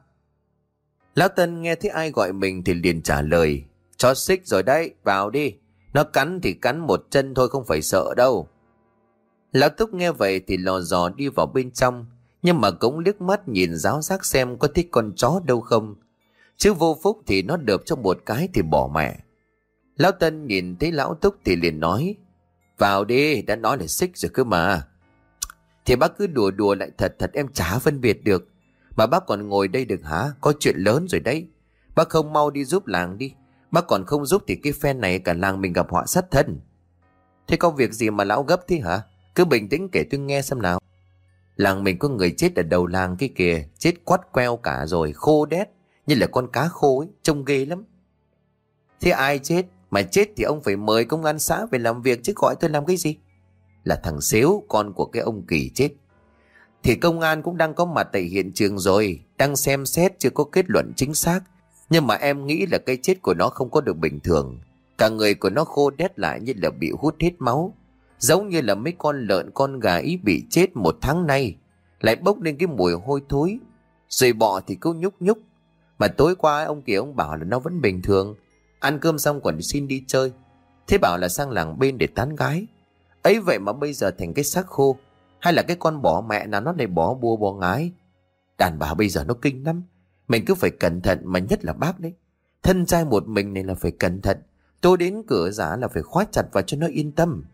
Lão Tân nghe thấy ai gọi mình thì liền trả lời. Chó xích rồi đấy, vào đi. Nó cắn thì cắn một chân thôi, không phải sợ đâu. Lão Túc nghe vậy thì lò dò đi vào bên trong, nhưng mà cũng liếc mắt nhìn giáo giác xem có thích con chó đâu không. Chứ vô phúc thì nó đợp cho một cái thì bỏ mẹ. Lão Tân nhìn thấy lão Túc thì liền nói. Vào đi, đã nói là xích rồi cơ mà. Thì bác cứ đùa đùa lại thật thật em chả phân biệt được. Mà bác còn ngồi đây được hả? Có chuyện lớn rồi đấy. Bác không mau đi giúp làng đi. Bác còn không giúp thì cái phen này cả làng mình gặp họa sát thân. Thế có việc gì mà lão gấp thế hả? Cứ bình tĩnh kể tôi nghe xem nào. Làng mình có người chết ở đầu làng kia kìa. Chết quắt queo cả rồi, khô đét. Như là con cá khô ấy, trông ghê lắm. Thế ai chết? Mà chết thì ông phải mời công an xã về làm việc chứ gọi tôi làm cái gì? Là thằng Xếu, con của cái ông Kỳ chết. Thì công an cũng đang có mặt tại hiện trường rồi, đang xem xét chưa có kết luận chính xác. Nhưng mà em nghĩ là cái chết của nó không có được bình thường. Cả người của nó khô đét lại như là bị hút hết máu. Giống như là mấy con lợn con gà ý bị chết một tháng nay. Lại bốc lên cái mùi hôi thối. Rồi bọ thì cứ nhúc nhúc. Mà tối qua ông kia ông bảo là nó vẫn bình thường. Ăn cơm xong còn xin đi chơi. Thế bảo là sang làng bên để tán gái. Ấy vậy mà bây giờ thành cái xác khô. Hay là cái con bỏ mẹ nào nó này bỏ bùa bỏ ngái. Đàn bà bây giờ nó kinh lắm. Mình cứ phải cẩn thận, mà nhất là bác đấy. Thân trai một mình này là phải cẩn thận. Tôi đến cửa giả là phải khóa chặt vào cho nó yên tâm.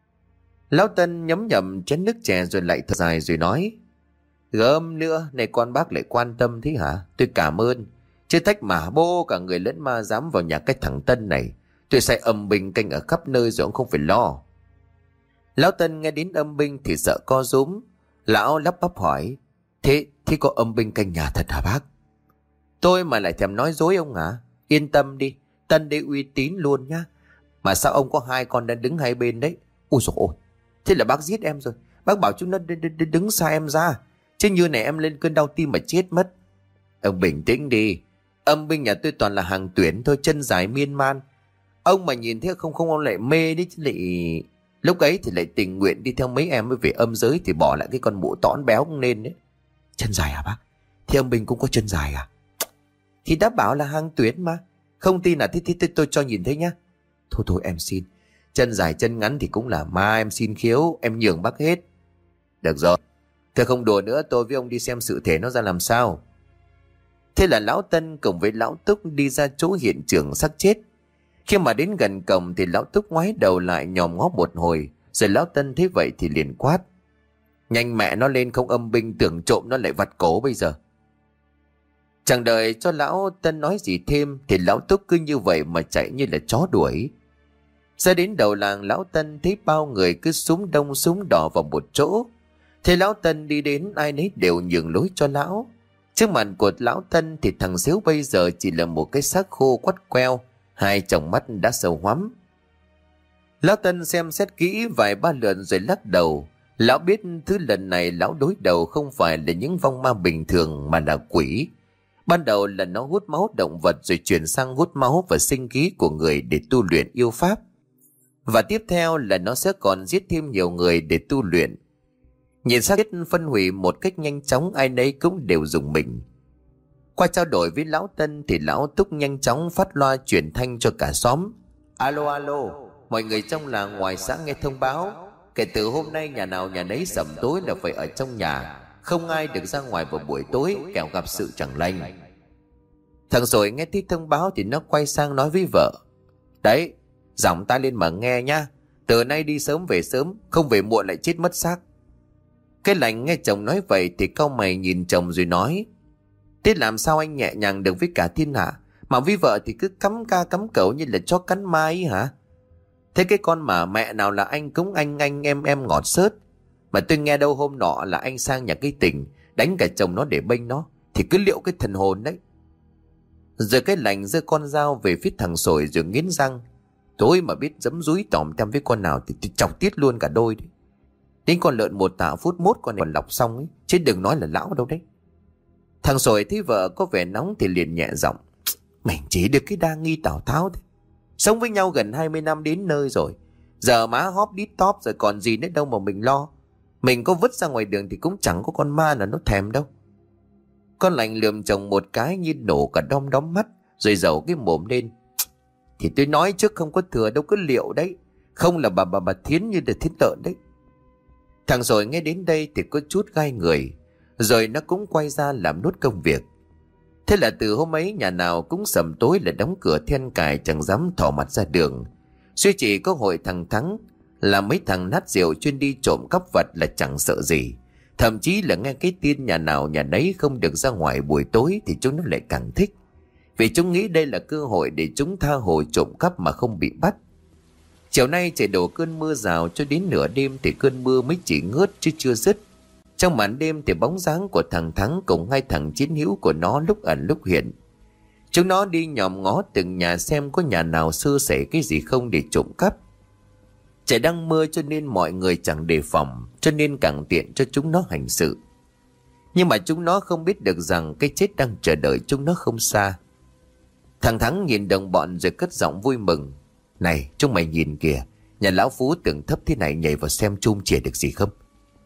Lão Tân nhấm nhậm chén nước chè rồi lại thở dài rồi nói. Gớm nữa, này con bác lại quan tâm thế hả? Tôi cảm ơn. Chứ thách mà bô cả người lẫn ma dám vào nhà cái thằng Tân này. Tôi sẽ âm binh canh ở khắp nơi rồi ông không phải lo. Lão Tân nghe đến âm binh thì sợ co rúm. Lão lắp bắp hỏi. Thế, thế có âm binh canh nhà thật hả bác? Tôi mà lại thèm nói dối ông hả? Yên tâm đi, Tân đây uy tín luôn nhá. Mà sao ông có hai con đang đứng hai bên đấy? Ui dồi ôi, thế là bác giết em rồi. Bác bảo chúng nó đ- đ- đ- đứng xa em ra. Chứ như này em lên cơn đau tim mà chết mất. Ông bình tĩnh đi. Âm binh nhà tôi toàn là hàng tuyển thôi, chân dài miên man. Ông mà nhìn thấy không không ông lại mê đấy chứ lại... Lúc ấy thì lại tình nguyện đi theo mấy em mới về âm giới thì bỏ lại cái con mụ tõn béo cũng nên đấy. Chân dài hả bác? Thì ông Bình cũng có chân dài à? Thì đã bảo là hàng tuyến mà. Không tin à? Thế, thế, thế tôi cho nhìn thấy nhá. Thôi thôi em xin. Chân dài chân ngắn thì cũng là ma, em xin khiếu. Em nhường bác hết. Được rồi. Thế không đùa nữa, tôi với ông đi xem sự thể nó ra làm sao. Thế là lão Tân cùng với lão Túc đi ra chỗ hiện trường xác chết. Khi mà đến gần cổng thì lão Túc ngoái đầu lại nhòm ngó một hồi. Rồi lão Tân thấy vậy thì liền quát. Nhanh mẹ nó lên, không âm binh tưởng trộm nó lại vặt cổ bây giờ. Chẳng đợi cho lão Tân nói gì thêm thì lão Túc cứ như vậy mà chạy như là chó đuổi. Ra đến đầu làng, lão Tân thấy bao người cứ súng đông súng đỏ vào một chỗ. Thế lão Tân đi đến ai nấy đều nhường lối cho lão. Trước mặt của lão Tân thì thằng Xíu bây giờ chỉ là một cái xác khô quắt queo, hai tròng mắt đã sầu hoắm. Lão Tân xem xét kỹ vài ba lượt rồi lắc đầu. Lão biết thứ lần này lão đối đầu không phải là những vong ma bình thường mà là quỷ. Ban đầu là nó hút máu động vật, rồi chuyển sang hút máu và sinh khí của người để tu luyện yêu pháp. Và tiếp theo là nó sẽ còn giết thêm nhiều người để tu luyện. Nhìn xác chết phân hủy một cách nhanh chóng, ai nấy cũng đều rùng mình. Qua trao đổi với lão Tân thì lão Túc nhanh chóng phát loa truyền thanh cho cả xóm. Alo alo, mọi người trong làng ngoài xã nghe thông báo, kể từ hôm nay nhà nào nhà nấy sẩm tối là phải ở trong nhà, không ai được ra ngoài vào buổi tối, kẻo gặp sự chẳng lành. Thằng Rồi nghe thấy thông báo thì nó quay sang nói với vợ. Đấy, giọng ta lên mà nghe nha, từ nay đi sớm về sớm, không về muộn lại chết mất xác. Cái Lành nghe chồng nói vậy thì cau mày nhìn chồng rồi nói. Thế làm sao anh nhẹ nhàng được với cả thiên hạ, mà với vợ thì cứ cắm ca cắm cẩu như là chó cắn mai ấy hả? Thế cái con mà mẹ nào là anh cúng anh anh em em ngọt xớt. Mà tôi nghe đâu hôm nọ là anh sang nhà cái Tình đánh cả chồng nó để bênh nó, thì cứ liệu cái thần hồn đấy. Rồi cái Lành giơ con dao về phía thằng Sồi rồi nghiến răng. Tôi mà biết dẫm dúi tỏm tem với con nào thì tôi chọc tiết luôn cả đôi đấy. Đến con lợn một tạ phút mốt con này còn lọc xong ấy, chứ đừng nói là lão đâu đấy. Thằng Sồi thấy vợ có vẻ nóng thì liền nhẹ giọng. Mình chỉ được cái đa nghi Tào Tháo thôi. Sống với nhau gần hai mươi năm đến nơi rồi, giờ má hóp đít tóp rồi còn gì nữa đâu mà mình lo. Mình có vứt ra ngoài đường thì cũng chẳng có con ma nào nó thèm đâu. Con Lành lườm chồng một cái như nổ cả đom đóm mắt, rồi giầu cái mồm lên. Thì tôi nói trước không có thừa đâu có liệu đấy. Không là bà bà bà thiến như được thiến lợn đấy. Thằng Rồi nghe đến đây thì có chút gai người, rồi nó cũng quay ra làm nốt công việc. Thế là từ hôm ấy nhà nào cũng sầm tối là đóng cửa then cài, chẳng dám thò mặt ra đường. Duy chỉ có hội thằng Thắng là mấy thằng nát rượu chuyên đi trộm cắp vặt là chẳng sợ gì. Thậm chí là nghe cái tin nhà nào nhà nấy không được ra ngoài buổi tối thì chúng nó lại càng thích. Vì chúng nghĩ đây là cơ hội để chúng tha hồ trộm cắp mà không bị bắt. Chiều nay trời đổ cơn mưa rào, cho đến nửa đêm thì cơn mưa mới chỉ ngớt chứ chưa dứt. Trong màn đêm thì bóng dáng của thằng Thắng cùng hai thằng chiến hữu của nó lúc ẩn lúc hiện. Chúng nó đi nhòm ngó từng nhà xem có nhà nào sơ sẩy cái gì không để trộm cắp. Trời đang mưa cho nên mọi người chẳng đề phòng, cho nên càng tiện cho chúng nó hành sự. Nhưng mà chúng nó không biết được rằng cái chết đang chờ đợi chúng nó không xa. Thằng Thắng nhìn đồng bọn rồi cất giọng vui mừng. Này, chúng mày nhìn kìa, nhà lão Phú tưởng thấp thế này nhảy vào xem chum chìa được gì không?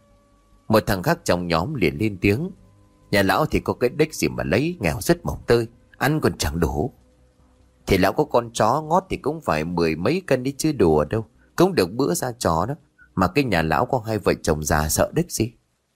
Một thằng khác trong nhóm liền lên tiếng. Nhà lão thì có cái đếch gì mà lấy, nghèo rất mỏng tơi, ăn còn chẳng đủ. Thì lão có con chó ngót thì cũng phải mười mấy cân đi chứ đùa đâu, cũng được bữa ra chó đó. Mà cái nhà lão có hai vợ chồng già sợ đếch gì.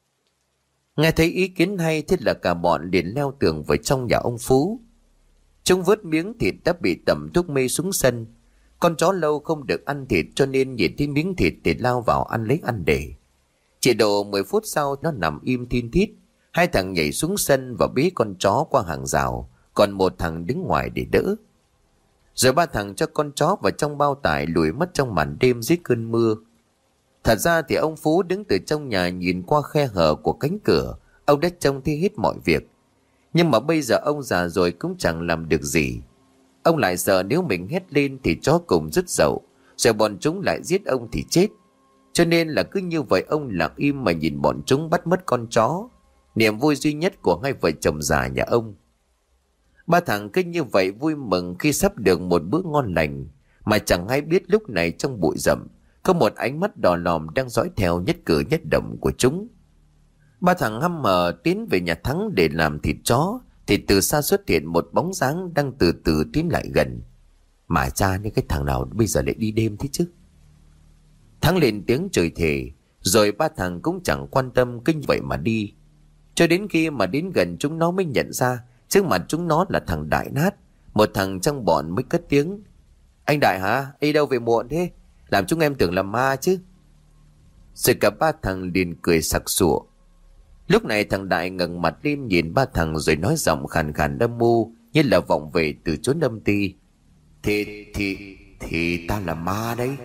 Nghe thấy ý kiến hay, thế là cả bọn liền leo tường vào trong nhà ông Phú. Chúng vớt miếng thịt đã bị tẩm thuốc mê xuống sân. Con chó lâu không được ăn thịt cho nên nhìn thấy miếng thịt thì lao vào ăn lấy ăn để. Chỉ độ mười phút sau nó nằm im thin thít. Hai thằng nhảy xuống sân và bế con chó qua hàng rào, còn một thằng đứng ngoài để đỡ. Rồi ba thằng cho con chó vào trong bao tải lùi mất trong màn đêm dưới cơn mưa. Thật ra thì ông Phú đứng từ trong nhà nhìn qua khe hở của cánh cửa, ông đã trông thấy hết mọi việc. Nhưng mà bây giờ ông già rồi cũng chẳng làm được gì. Ông lại sợ nếu mình hét lên thì chó cùng rứt dậu, rồi bọn chúng lại giết ông thì chết. Cho nên là cứ như vậy ông lặng im mà nhìn bọn chúng bắt mất con chó, niềm vui duy nhất của hai vợ chồng già nhà ông. Ba thằng cứ như vậy vui mừng khi sắp được một bữa ngon lành, mà chẳng hay biết lúc này trong bụi rậm có một ánh mắt đỏ lòm đang dõi theo nhất cử nhất động của chúng. Ba thằng hăm hở tiến về nhà Thắng để làm thịt chó, thì từ xa xuất hiện một bóng dáng đang từ từ tiến lại gần. Mà cha nên cái thằng nào bây giờ lại đi đêm thế chứ? Thắng lên tiếng chửi thề, rồi ba thằng cũng chẳng quan tâm kinh vậy mà đi. Cho đến khi mà đến gần chúng nó mới nhận ra trước mặt chúng nó là thằng Đại Nát. Một thằng trong bọn mới cất tiếng. Anh Đại hả? Đi đâu về muộn thế? Làm chúng em tưởng là ma chứ. Rồi cả ba thằng liền cười sặc sụa. Lúc này thằng Đại ngẩng mặt lên nhìn ba thằng rồi nói giọng khàn khàn âm mưu như là vọng về từ chốn âm ti. Thì, thì, thì ta là ma đấy.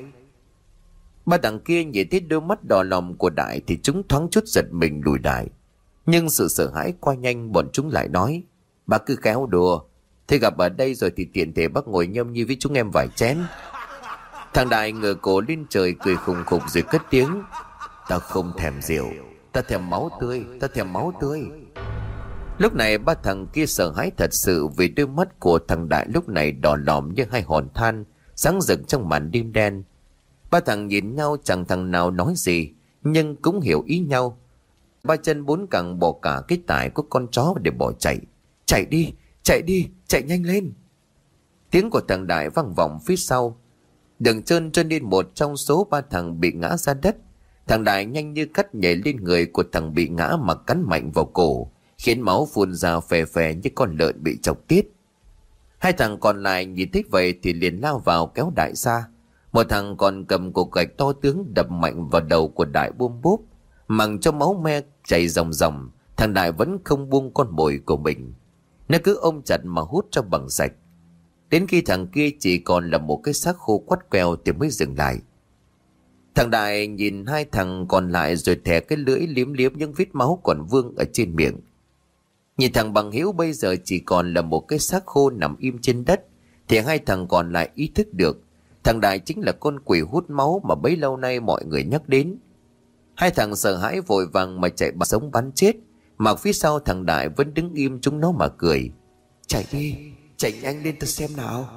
Ba thằng kia nhìn thấy đôi mắt đỏ lòm của Đại thì chúng thoáng chút giật mình lùi lại. Nhưng sự sợ hãi qua nhanh, bọn chúng lại nói. Bác cứ khéo đùa. Thế gặp ở đây rồi thì tiện thể bác ngồi nhâm nhi với chúng em vài chén. Thằng Đại ngửa cổ lên trời cười khùng khục rồi cất tiếng. Ta không thèm rượu, ta thèm máu tươi, ta thèm máu tươi. Lúc này ba thằng kia sợ hãi thật sự vì đôi mắt của thằng Đại lúc này đỏ lòm như hai hòn than, sáng rực trong màn đêm đen. Ba thằng nhìn nhau chẳng thằng nào nói gì, nhưng cũng hiểu ý nhau. Ba chân bốn cẳng bỏ cả cái tải của con chó để bỏ chạy. Chạy đi, chạy đi, chạy nhanh lên. Tiếng của thằng Đại vang vọng phía sau. Đường trơn trơn lên một trong số ba thằng bị ngã ra đất. Thằng Đại nhanh như cắt nhảy lên người của thằng bị ngã mà cắn mạnh vào cổ, khiến máu phun ra phè phè như con lợn bị chọc tiết. Hai thằng còn lại nhìn thấy vậy thì liền lao vào kéo Đại ra. Một thằng còn cầm cục gạch to tướng đập mạnh vào đầu của Đại bôm bốp, mặc cho máu me chảy ròng ròng. Thằng Đại vẫn không buông con mồi của mình, nó cứ ôm chặt mà hút cho bằng sạch. Đến khi thằng kia chỉ còn là một cái xác khô quắt queo thì mới dừng lại. Thằng Đại nhìn hai thằng còn lại rồi thè cái lưỡi liếm liếm những vết máu còn vương ở trên miệng. Nhìn thằng Bằng Hiếu bây giờ chỉ còn là một cái xác khô nằm im trên đất, thì hai thằng còn lại ý thức được thằng Đại chính là con quỷ hút máu mà bấy lâu nay mọi người nhắc đến. Hai thằng sợ hãi vội vàng mà chạy bắn sống bắn chết, mà phía sau thằng Đại vẫn đứng im chúng nó mà cười. Chạy đi, chạy nhanh lên tôi xem nào.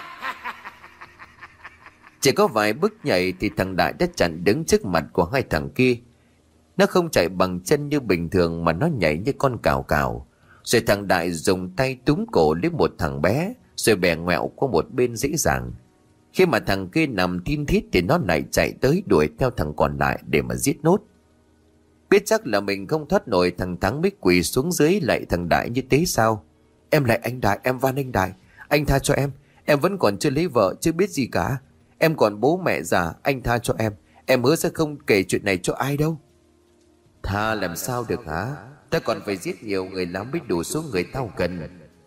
Chỉ có vài bước nhảy thì thằng Đại đã chặn đứng trước mặt của hai thằng kia. Nó không chạy bằng chân như bình thường mà nó nhảy như con cào cào. Rồi thằng Đại dùng tay túm cổ lấy một thằng bé, rồi bè ngoẹo qua một bên dễ dàng. Khi mà thằng kia nằm thin thít thì nó lại chạy tới đuổi theo thằng còn lại để mà giết nốt. Biết chắc là mình không thoát nổi, thằng Thắng mới quỳ xuống dưới lạy thằng Đại như thế sao. Em lạy anh Đại, em van anh Đại, anh tha cho em. Em vẫn còn chưa lấy vợ, chưa biết gì cả. Em còn bố mẹ già, anh tha cho em. Em hứa sẽ không kể chuyện này cho ai đâu. Tha làm sao được hả? Ta còn phải giết nhiều người lắm mới đủ số người tao cần.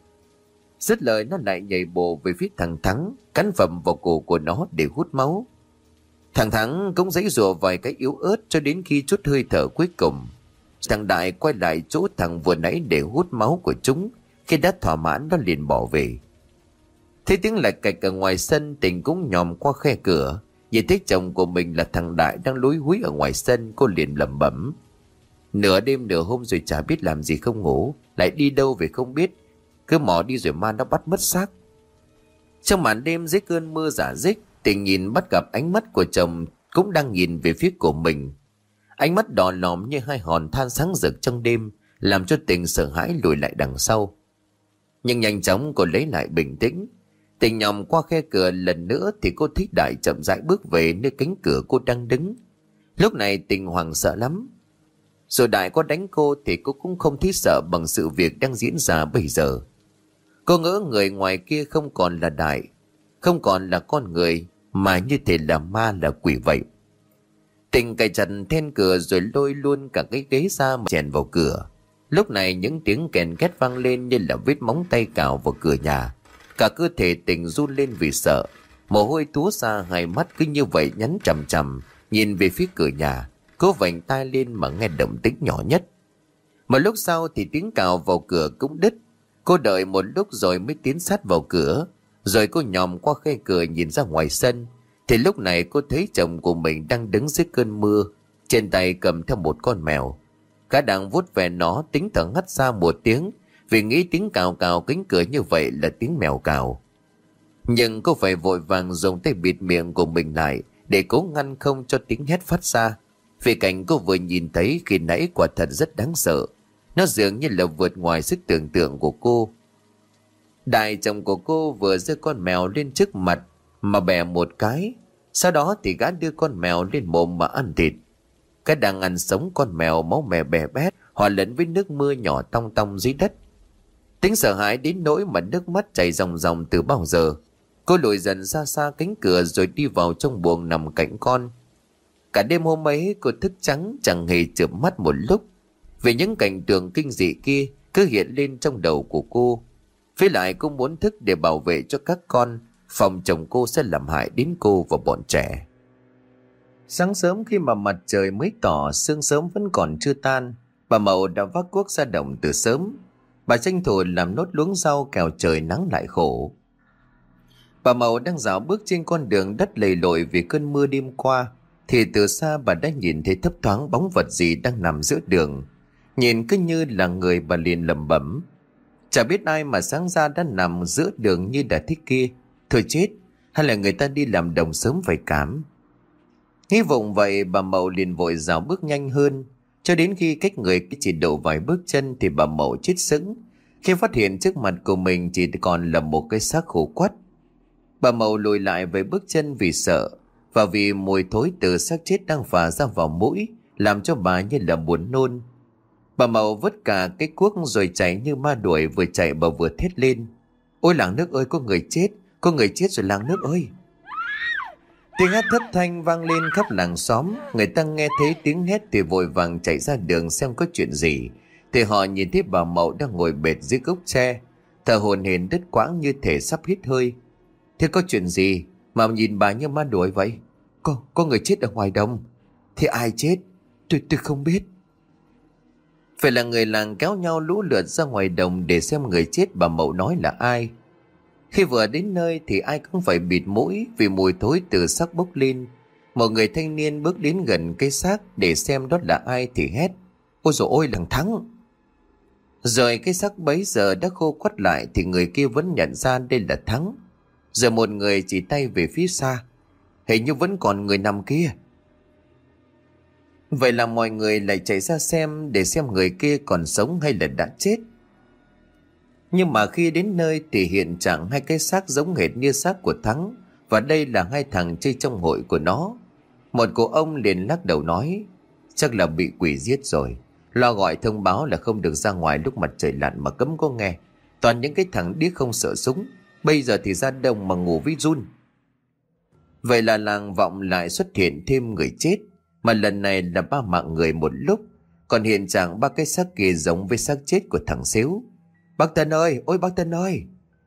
Dứt lời nó lại nhảy bộ về phía thằng Thắng, cắn phầm vào cổ của nó để hút máu. Thằng Thắng cũng giãy giụa vài cái yếu ớt cho đến khi chút hơi thở cuối cùng. Thằng Đại quay lại chỗ thằng vừa nãy để hút máu của chúng. Khi đã thỏa mãn nó liền bỏ về. Thấy tiếng lạch cạch ở ngoài sân, Tình cũng nhòm qua khe cửa, nhìn thấy chồng của mình là thằng Đại đang lúi húi ở ngoài sân. Cô liền lẩm bẩm. Nửa đêm nửa hôm rồi chả biết làm gì không ngủ, lại đi đâu về không biết, cứ mò đi rồi ma nó bắt mất xác. Trong màn đêm dưới cơn mưa rả rích, Tình nhìn bắt gặp ánh mắt của chồng cũng đang nhìn về phía của mình. Ánh mắt đỏ lòm như hai hòn than sáng rực trong đêm, làm cho Tình sợ hãi lùi lại đằng sau. Nhưng nhanh chóng cô lấy lại bình tĩnh. Tình nhòm qua khe cửa lần nữa thì cô thấy Đại chậm rãi bước về nơi cánh cửa cô đang đứng. Lúc này Tình hoảng sợ lắm. Rồi Đại có đánh cô thì cô cũng không thấy sợ bằng sự việc đang diễn ra bây giờ. Cô ngỡ người ngoài kia không còn là Đại, không còn là con người, mà như thể là ma là quỷ vậy. Tình cài chặt then cửa rồi lôi luôn cả cái ghế ra mà chèn vào cửa. Lúc này những tiếng kèn két vang lên như là vết móng tay cào vào cửa nhà. Cả cơ thể Tình run lên vì sợ, mồ hôi túa ra, hai mắt cứ như vậy nhắn chằm chằm nhìn về phía cửa nhà. Cô vành tai lên mà nghe động tĩnh nhỏ nhất. Một lúc sau thì tiếng cào vào cửa cũng đứt. Cô đợi một lúc rồi mới tiến sát vào cửa. Rồi cô nhòm qua khe cửa nhìn ra ngoài sân. Thì lúc này cô thấy chồng của mình đang đứng dưới cơn mưa, trên tay cầm theo một con mèo. Gã đang vuốt về nó, tính thở ngắt ra một tiếng, vì nghĩ tiếng cào cào cánh cửa như vậy là tiếng mèo cào. Nhưng cô phải vội vàng dùng tay bịt miệng của mình lại để cố ngăn không cho tiếng hét phát ra. Vì cảnh cô vừa nhìn thấy khi nãy quả thật rất đáng sợ. Nó dường như là vượt ngoài sức tưởng tượng của cô. Đại chồng của cô vừa giơ con mèo lên trước mặt mà bè một cái. Sau đó thì gã đưa con mèo lên mồm mà ăn thịt. Cái đang ăn sống con mèo, máu mè bè bét hòa lẫn với nước mưa nhỏ tong tong dưới đất. Tính sợ hãi đến nỗi mà nước mắt chảy ròng ròng từ bao giờ. Cô lùi dần ra xa cánh cửa rồi đi vào trong buồng nằm cạnh con. Cả đêm hôm ấy cô thức trắng chẳng hề chợp mắt một lúc, vì những cảnh tượng kinh dị kia cứ hiện lên trong đầu của cô. Với lại cô muốn thức để bảo vệ cho các con, phòng chồng cô sẽ làm hại đến cô và bọn trẻ. Sáng sớm khi mà mặt trời mới tỏ, sương sớm vẫn còn chưa tan, bà Mậu đã vác cuốc ra đồng từ sớm. Bà tranh thủ làm nốt luống rau kẻo trời nắng lại khổ. Bà Mậu đang dạo bước trên con đường đất lầy lội vì cơn mưa đêm qua, thì từ xa bà đã nhìn thấy thấp thoáng bóng vật gì đang nằm giữa đường. Nhìn cứ như là người, bà liền lẩm bẩm. Chả biết ai mà sáng ra đã nằm giữa đường như đã thích kia. Thôi chết, hay là người ta đi làm đồng sớm phải cảm. Hy vọng vậy, bà Mậu liền vội rào bước nhanh hơn. Cho đến khi cách người chỉ độ vài bước chân thì bà Mậu chết sững khi phát hiện trước mặt của mình chỉ còn là một cái xác khô quắt. Bà Mậu lùi lại với bước chân vì sợ, và vì mùi thối từ xác chết đang phả ra vào mũi làm cho bà như là buồn nôn. Bà Mậu vứt cả cái cuốc rồi chạy như ma đuổi, vừa chạy bà vừa thét lên. Ôi làng nước ơi, có người chết, có người chết rồi làng nước ơi. Tiếng hét thất thanh vang lên khắp làng xóm. Người ta nghe thấy tiếng hét thì vội vàng chạy ra đường xem có chuyện gì. Thì họ nhìn thấy bà Mậu đang ngồi bệt dưới gốc tre, thở hổn hển đứt quãng như thể sắp hít hơi. Thế có chuyện gì mà nhìn bà như ma đuổi vậy? Có, có người chết ở ngoài đồng. Thế ai chết? Tôi, tôi không biết. Phải là người làng kéo nhau lũ lượt ra ngoài đồng để xem người chết bà Mậu nói là ai. Khi vừa đến nơi thì ai cũng phải bịt mũi vì mùi thối từ xác bốc lên. Một người thanh niên bước đến gần cái xác để xem đó là ai thì hét. Ôi dồi ôi, thằng Thắng! Rồi cái xác bấy giờ đã khô quắt lại thì người kia vẫn nhận ra đây là Thắng. Giờ một người chỉ tay về phía xa. Hình như vẫn còn người nằm kia. Vậy là mọi người lại chạy ra xem để xem người kia còn sống hay là đã chết. Nhưng mà khi đến nơi thì hiện trạng hai cái xác giống hệt như xác của Thắng, và đây là hai thằng chơi trong hội của nó. Một cụ ông liền lắc đầu nói, chắc là bị quỷ giết rồi. Lo gọi thông báo là không được ra ngoài lúc mặt trời lặn mà cấm có nghe. Toàn những cái thằng điếc không sợ súng, bây giờ thì ra đồng mà ngủ với run. Vậy là làng Vọng lại xuất hiện thêm người chết, mà lần này là ba mạng người một lúc. Còn hiện trạng ba cái xác kia giống với xác chết của thằng Xíu. Bác Tân ơi, ôi bác Tân ơi!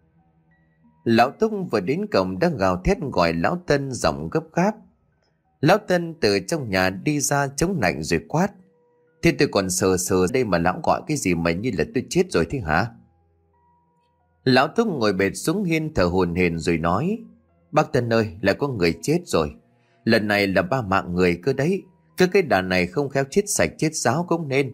Lão Túc vừa đến cổng đã gào thét gọi Lão Tân giọng gấp gáp. Lão Tân từ trong nhà đi ra chống lạnh rồi quát. Thế tôi còn sờ sờ đây mà lão gọi cái gì mà như là tôi chết rồi thế hả? Lão Túc ngồi bệt xuống hiên thở hổn hển rồi nói. Bác Tân ơi, lại có người chết rồi. Lần này là ba mạng người cơ đấy. Cứ cái đàn này không khéo chết sạch chết ráo cũng nên.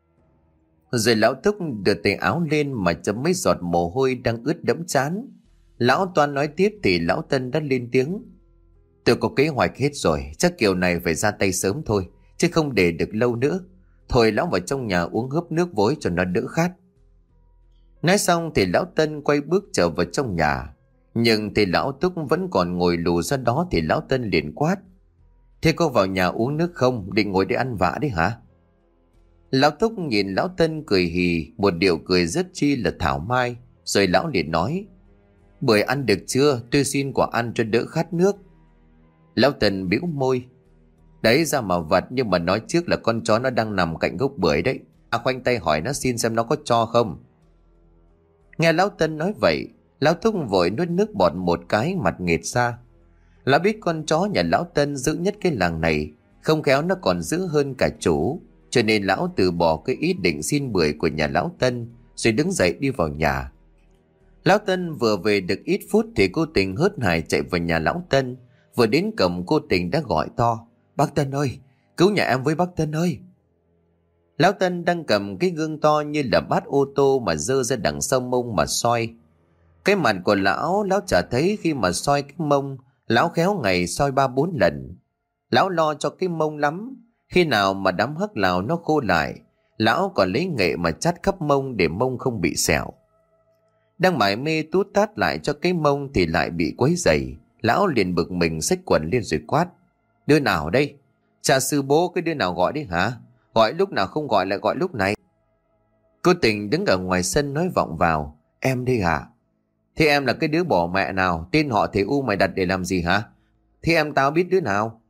Rồi lão Túc đưa tay áo lên mà chấm mấy giọt mồ hôi đang ướt đẫm trán. Lão Toan nói tiếp thì lão Tân đã lên tiếng. Tôi có kế hoạch hết rồi, chắc kiểu này phải ra tay sớm thôi, chứ không để được lâu nữa. Thôi lão vào trong nhà uống hớp nước vối cho nó đỡ khát. Nói xong thì lão Tân quay bước trở vào trong nhà. Nhưng thì lão Túc vẫn còn ngồi lù ra đó thì lão Tân liền quát. Thế có vào nhà uống nước không, định ngồi để ăn vạ đấy hả? Lão Túc nhìn lão Tân cười hì, một điệu cười rất chi là thảo mai. Rồi lão liền nói. Bưởi ăn được chưa, tôi xin quả ăn cho đỡ khát nước. Lão Tân bĩu môi. Đấy ra mà vật, nhưng mà nói trước là con chó nó đang nằm cạnh gốc bưởi đấy. À, khoanh tay hỏi nó xin xem nó có cho không. Nghe lão Tân nói vậy, lão Túc vội nuốt nước bọt một cái, mặt nghệt ra. Lão biết con chó nhà lão Tân giữ nhất cái làng này, không khéo nó còn giữ hơn cả chủ. Cho nên lão từ bỏ cái ý định xin bưởi của nhà lão Tân, rồi đứng dậy đi vào nhà. Lão Tân vừa về được ít phút thì cô Tình hớt hải chạy vào nhà lão Tân. Vừa đến cổng cô Tình đã gọi to. Bác Tân ơi, cứu nhà em với bác Tân ơi. Lão Tân đang cầm cái gương to như là bát ô tô mà dơ ra đằng sau mông mà soi. Cái mặt của lão, lão chả thấy khi mà soi cái mông, lão khéo ngày soi ba bốn lần. Lão lo cho cái mông lắm. Khi nào mà đám hắc lào nó khô lại, lão còn lấy nghệ mà chát khắp mông để mông không bị sẹo. Đang mải mê tút tát lại cho cái mông thì lại bị quấy rầy. Lão liền bực mình xách quần lên rồi quát. Đứa nào đây? Cha sư bố cái đứa nào gọi đấy hả? Gọi lúc nào không gọi lại gọi lúc này. Cô Tình đứng ở ngoài sân nói vọng vào. Em đây hả? Thế em là cái đứa bỏ mẹ nào? Tên họ thầy U mày đặt để làm gì hả? Thế em tao biết đứa nào?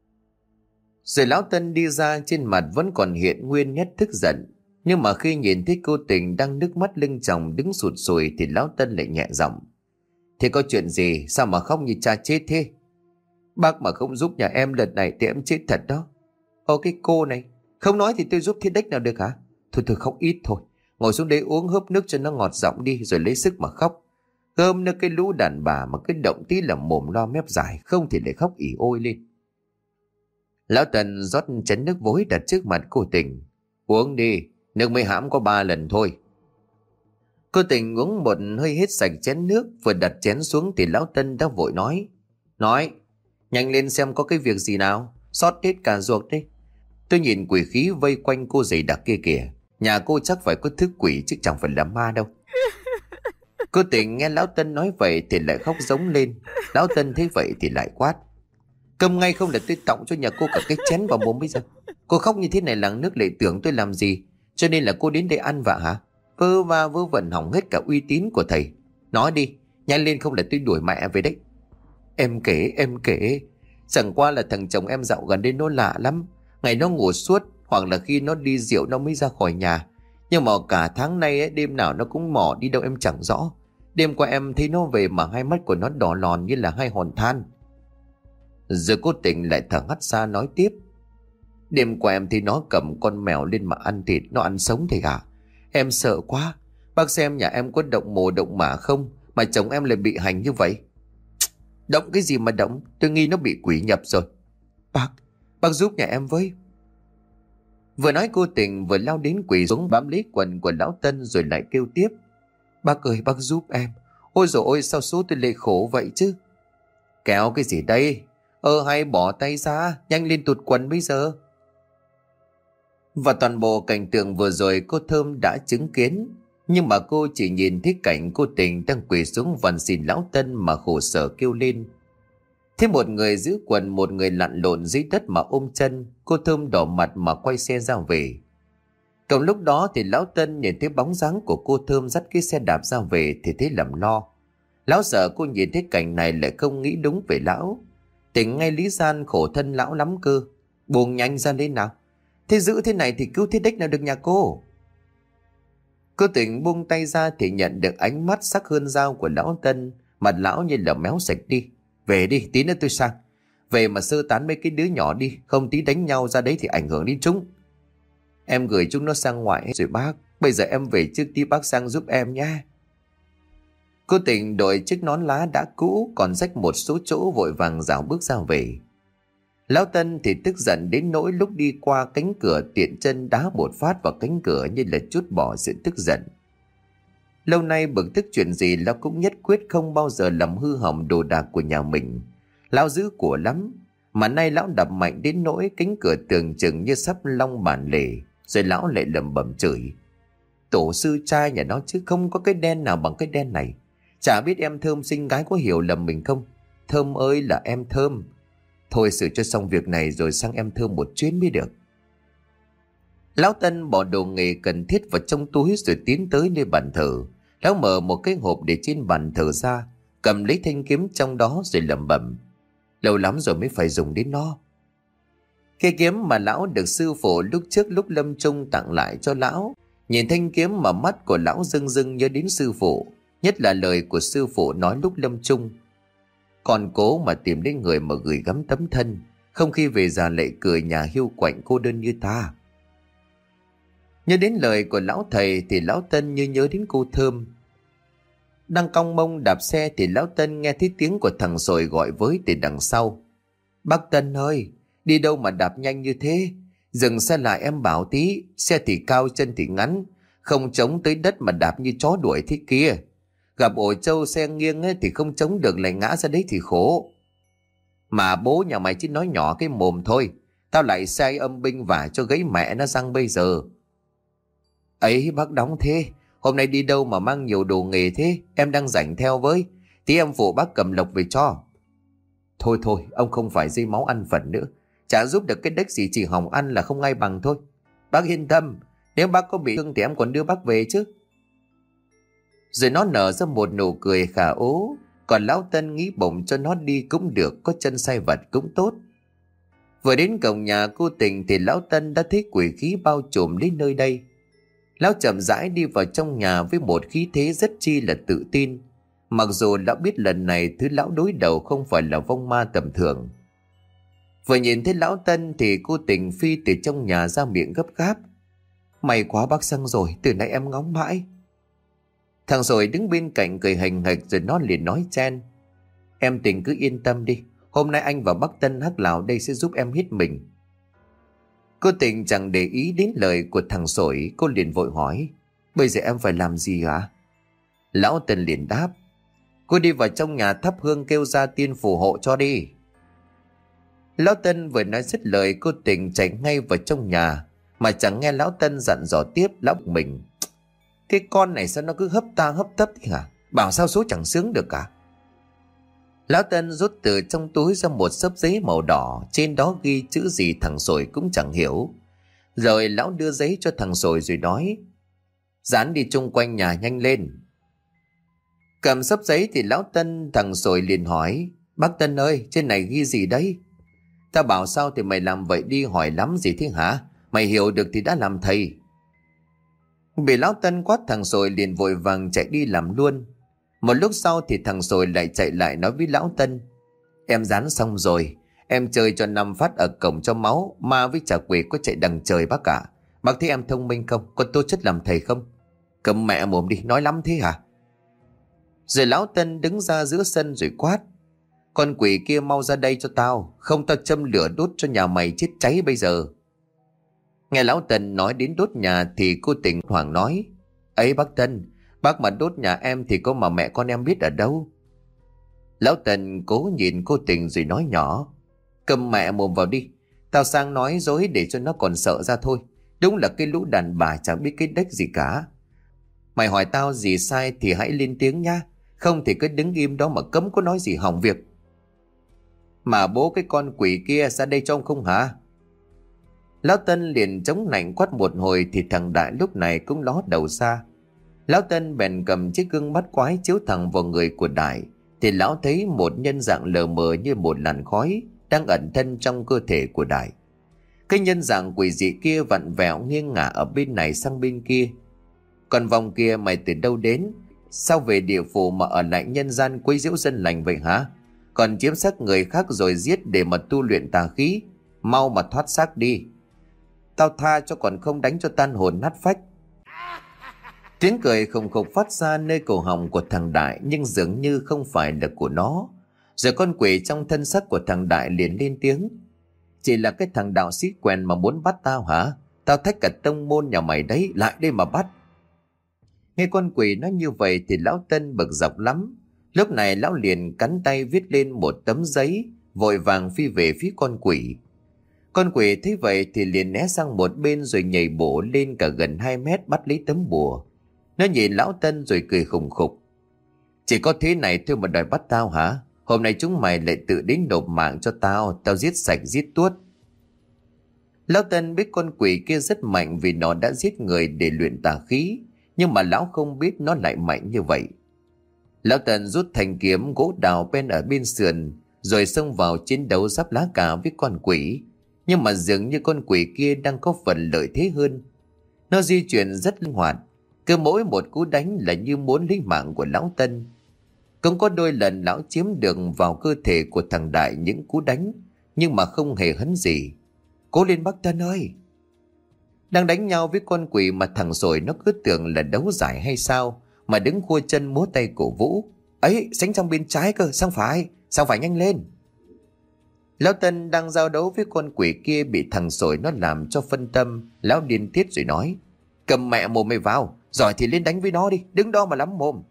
Rồi lão Tân đi ra, trên mặt vẫn còn hiện nguyên nét tức giận. Nhưng mà khi nhìn thấy cô Tình đang nước mắt lưng tròng đứng sụt sùi thì lão Tân lại nhẹ giọng. Thế có chuyện gì? Sao mà khóc như cha chết thế? Bác mà không giúp nhà em lần này thì em chết thật đó. Ô cái cô này, không nói thì tôi giúp thế đếch nào được hả? Thôi thôi khóc ít thôi. Ngồi xuống đấy uống hớp nước cho nó ngọt giọng đi rồi lấy sức mà khóc. Gơm nữa cái lũ đàn bà mà cái động tí là mồm lo mép dài, không thì lại khóc ỉ ôi lên. Lão Tần rót chén nước vối đặt trước mặt cô Tình. Uống đi, Nước mới hãm có ba lần thôi. Cô Tình uống một hơi hết sạch chén nước, vừa đặt chén xuống thì lão Tân đã vội nói. Nói, nhanh lên xem có cái việc gì nào, sót hết cả ruột đấy. Tôi nhìn quỷ khí vây quanh cô dày đặc kia kìa. Nhà cô chắc phải có thứ quỷ chứ chẳng phải là ma đâu. Cô Tình nghe lão Tân nói vậy thì lại khóc giống lên. Lão Tân thấy vậy thì lại quát. Câm ngay không là tôi tọng cho nhà cô cả cái chén vào mồm bây giờ. Cô khóc như thế này làng nước lại tưởng tôi làm gì, cho nên là cô đến đây ăn vạ hả? Vơ va vơ vẩn hỏng hết cả uy tín của thầy. Nói đi, nhanh lên không là tôi đuổi mẹ về đấy. Em kể, em kể. Chẳng qua là thằng chồng em dạo gần đây nó lạ lắm. Ngày nó ngủ suốt, hoặc là khi nó đi rượu nó mới ra khỏi nhà. Nhưng mà cả tháng nay ấy, đêm nào nó cũng mò đi đâu em chẳng rõ. Đêm qua em thấy nó về mà hai mắt của nó đỏ lòn như là hai hòn than. Rồi cô Tình lại thở hắt ra nói tiếp. Đêm qua em thấy nó cầm con mèo lên mà ăn thịt, nó ăn sống thì hả? Em sợ quá. Bác xem nhà em có động mồ động mả không mà chồng em lại bị hành như vậy? Động cái gì mà động? Tôi nghi nó bị quỷ nhập rồi. Bác, bác giúp nhà em với. Vừa nói cô Tình vừa lao đến quỳ xuống bám lấy quần của lão Tân rồi lại kêu tiếp. Bác ơi, bác giúp em. Ôi dồi ôi, sao số tôi lại khổ vậy chứ? Kéo cái gì đây? Ơ hay bỏ tay ra, nhanh lên tụt quần bây giờ. Và toàn bộ cảnh tượng vừa rồi cô Thơm đã chứng kiến. Nhưng mà cô chỉ nhìn thấy cảnh cô Tình đang quỳ xuống van xin lão Tân mà khổ sở kêu lên. Thế một người giữ quần, một người lặn lộn dưới đất mà ôm chân. Cô Thơm đỏ mặt mà quay xe ra về. Còn lúc đó thì lão Tân nhìn thấy bóng dáng của cô Thơm dắt cái xe đạp ra về thì thấy lầm lo. Lão sợ cô nhìn thấy cảnh này lại không nghĩ đúng về lão. Tỉnh ngay lý gian khổ thân lão lắm cơ. Buông nhanh ra lên nào. Thế giữ thế này thì cứu thế đếch nào được nhà cô. Cô Tỉnh buông tay ra thì nhận được ánh mắt sắc hơn dao của lão Tân. Mặt lão như là méo sạch đi. Về đi, tí nữa tôi sang. Về mà sơ tán mấy cái đứa nhỏ đi, không tí đánh nhau ra đấy thì ảnh hưởng đến chúng. Em gửi chúng nó sang ngoại rồi bác. Bây giờ em về trước tí bác sang giúp em nha. Cô Tình đội chiếc nón lá đã cũ còn rách một số chỗ vội vàng rảo bước ra về. Lão Tân thì tức giận đến nỗi lúc đi qua cánh cửa tiện chân đá một phát vào cánh cửa như là trút bỏ sự tức giận. Lâu nay bực tức chuyện gì lão cũng nhất quyết không bao giờ làm hư hỏng đồ đạc của nhà mình. Lão giữ của lắm, mà nay lão đập mạnh đến nỗi cánh cửa tưởng chừng như sắp long bản lề, rồi lão lại lẩm bẩm chửi. Tổ sư trai nhà nó chứ không có cái đen nào bằng cái đen này. Chả biết em Thơm xinh gái có hiểu lầm mình không? Thơm ơi là em Thơm. Thôi xử cho xong việc này rồi sang em Thơm một chuyến mới được. Lão Tân bỏ đồ nghề cần thiết vào trong túi rồi tiến tới nơi bàn thờ. Lão mở một cái hộp để trên bàn thờ ra, cầm lấy thanh kiếm trong đó rồi lẩm bẩm. Lâu lắm rồi mới phải dùng đến nó. Cái kiếm mà lão được sư phụ lúc trước lúc lâm chung tặng lại cho lão. Nhìn thanh kiếm mà mắt của lão rưng rưng nhớ đến sư phụ, nhất là lời của sư phụ nói lúc lâm chung. Còn cố mà tìm đến người mà gửi gắm tấm thân, không khi về già lại cười nhà hiu quạnh cô đơn như ta. Nhớ đến lời của lão thầy thì lão Tân như nhớ đến cô Thơm. Đang cong mông đạp xe thì lão Tân nghe thấy tiếng của thằng Sồi gọi với từ đằng sau. Bác Tân ơi, đi đâu mà đạp nhanh như thế? Dừng xe lại em bảo tí, xe thì cao chân thì ngắn, không chống tới đất mà đạp như chó đuổi thế kia. Gặp ổ trâu xe nghiêng ấy thì không chống được lại ngã ra đấy thì khổ. Mà bố nhà mày chỉ nói nhỏ cái mồm thôi, tao lại sai âm binh vả cho gãy mẹ nó răng bây giờ. Ấy bác đóng thế, hôm nay đi đâu mà mang nhiều đồ nghề thế, em đang rảnh theo với, tí em phụ bác cầm lộc về cho. Thôi thôi, ông không phải dây máu ăn phần nữa, chả giúp được cái đếch gì, chỉ hỏng ăn là không ai bằng thôi. Bác yên tâm, nếu bác có bị thương thì em còn đưa bác về chứ. Rồi nó nở ra một nụ cười khả ố. Còn lão Tân nghĩ bổng cho nó đi cũng được, có chân sai vật cũng tốt. Vừa đến cổng nhà cô Tình thì lão Tân đã thấy quỷ khí bao trùm đến nơi đây. Lão chậm rãi đi vào trong nhà với một khí thế rất chi là tự tin. Mặc dù lão biết lần này thứ lão đối đầu không phải là vong ma tầm thường. Vừa nhìn thấy lão Tân thì cô Tình phi từ trong nhà ra miệng gấp gáp. May quá bác sang rồi, từ nãy em ngóng mãi. Thằng Rồi đứng bên cạnh cười hành hạch rồi nó liền nói chen. Em Tình cứ yên tâm đi, hôm nay anh và bác Tân Hắc Lào đây sẽ giúp em hết mình. Cô Tình chẳng để ý đến lời của thằng Sổi, cô liền vội hỏi: Bây giờ em phải làm gì hả? Lão Tân liền đáp: Cô đi vào trong nhà thắp hương kêu gia tiên phù hộ cho đi. Lão Tân vừa nói dứt lời, cô Tình chạy ngay vào trong nhà, mà chẳng nghe lão Tân dặn dò tiếp. Lão mình: Cái con này sao nó cứ hấp ta hấp tấp thế hả? Bảo sao số chẳng sướng được cả. Lão Tân rút từ trong túi ra một xấp giấy màu đỏ, trên đó ghi chữ gì thằng Sồi cũng chẳng hiểu. Rồi lão đưa giấy cho thằng Sồi rồi nói: Dán đi chung quanh nhà nhanh lên. Cầm xấp giấy thì lão Tân thằng Sồi liền hỏi: Bác Tân ơi, trên này ghi gì đấy? Ta bảo sao thì mày làm vậy đi, hỏi lắm gì thế hả? Mày hiểu được thì đã làm thầy. Bị lão Tân quát, thằng Sồi liền vội vàng chạy đi làm luôn. Một lúc sau thì thằng Sồi lại chạy lại nói với lão Tân: Em dán xong rồi, em chơi cho năm phát ở cổng cho máu, ma với trả quỷ có chạy đằng trời bác cả. Bác thấy em thông minh không? Có tố chất làm thầy không? Cầm mẹ mồm đi, nói lắm thế hả? Rồi lão Tân đứng ra giữa sân rồi quát: Con quỷ kia mau ra đây cho tao, không tao châm lửa đốt cho nhà mày chết cháy bây giờ. Nghe lão Tân nói đến đốt nhà thì cô Tình hoảng nói: Ấy bác Tân, bác mà đốt nhà em thì có mà mẹ con em biết ở đâu. Lão Tân cố nhìn cô Tình rồi nói nhỏ: Cầm mẹ mồm vào đi, tao sang nói dối để cho nó còn sợ ra thôi. Đúng là cái lũ đàn bà chẳng biết cái đếch gì cả. Mày hỏi tao gì sai thì hãy lên tiếng nha, không thì cứ đứng im đó mà cấm có nói gì hỏng việc. Mà bố cái con quỷ kia ra đây cho ông không hả? Lão Tân liền chống nạnh quát một hồi thì thằng Đại lúc này cũng ló đầu ra. Lão Tân bèn cầm chiếc gương mắt quái chiếu thẳng vào người của Đại, thì lão thấy một nhân dạng lờ mờ như một làn khói đang ẩn thân trong cơ thể của Đại. Cái nhân dạng quỷ dị kia vặn vẹo nghiêng ngả ở bên này sang bên kia. Còn vòng kia mày từ đâu đến? Sao về địa phủ mà ở lại nhân gian quấy nhiễu dân lành vậy hả? Còn chiếm xác người khác rồi giết để mà tu luyện tà khí. Mau mà thoát xác đi, tao tha cho, còn không đánh cho tan hồn nát phách. Tiếng cười khùng khục phát ra nơi cổ họng của thằng Đại, nhưng dường như không phải là của nó. Rồi con quỷ trong thân xác của thằng Đại liền lên tiếng: Chỉ là cái thằng đạo sĩ quèn mà muốn bắt tao hả? Tao thách cả tông môn nhà mày đấy, lại đây mà bắt. Nghe con quỷ nói như vậy thì lão Tân bực dọc lắm. Lúc này lão liền cắn tay viết lên một tấm giấy, vội vàng phi về phía con quỷ. Con quỷ thấy vậy thì liền né sang một bên rồi nhảy bổ lên cả gần hai mét bắt lấy tấm bùa. Nó nhìn lão Tân rồi cười khùng khục: Chỉ có thế này thôi mà đòi bắt tao hả? Hôm nay chúng mày lại tự đến nộp mạng cho tao, tao giết sạch giết tuốt. Lão Tân biết con quỷ kia rất mạnh vì nó đã giết người để luyện tà khí, nhưng mà lão không biết nó lại mạnh như vậy. Lão Tân rút thanh kiếm gỗ đào bên ở bên sườn rồi xông vào chiến đấu giáp lá cà với con quỷ. Nhưng mà dường như con quỷ kia đang có phần lợi thế hơn. Nó di chuyển rất linh hoạt, cứ mỗi một cú đánh là như muốn lấy mạng của lão Tân. Cũng có đôi lần lão chiếm được vào cơ thể của thằng Đại những cú đánh, nhưng mà không hề hấn gì. Cố lên bác Tân ơi! Đang đánh nhau với con quỷ mà thằng Sồi nó cứ tưởng là đấu giải hay sao, mà đứng khua chân múa tay cổ vũ. Ấy, sánh sang bên trái cơ, sang phải, sang phải nhanh lên! Lão Tân đang giao đấu với con quỷ kia bị thằng Sồi nó làm cho phân tâm. Lão điên tiết rồi nói: Cầm mẹ mồm mày vào, giỏi thì lên đánh với nó đi, đứng đó mà lắm mồm.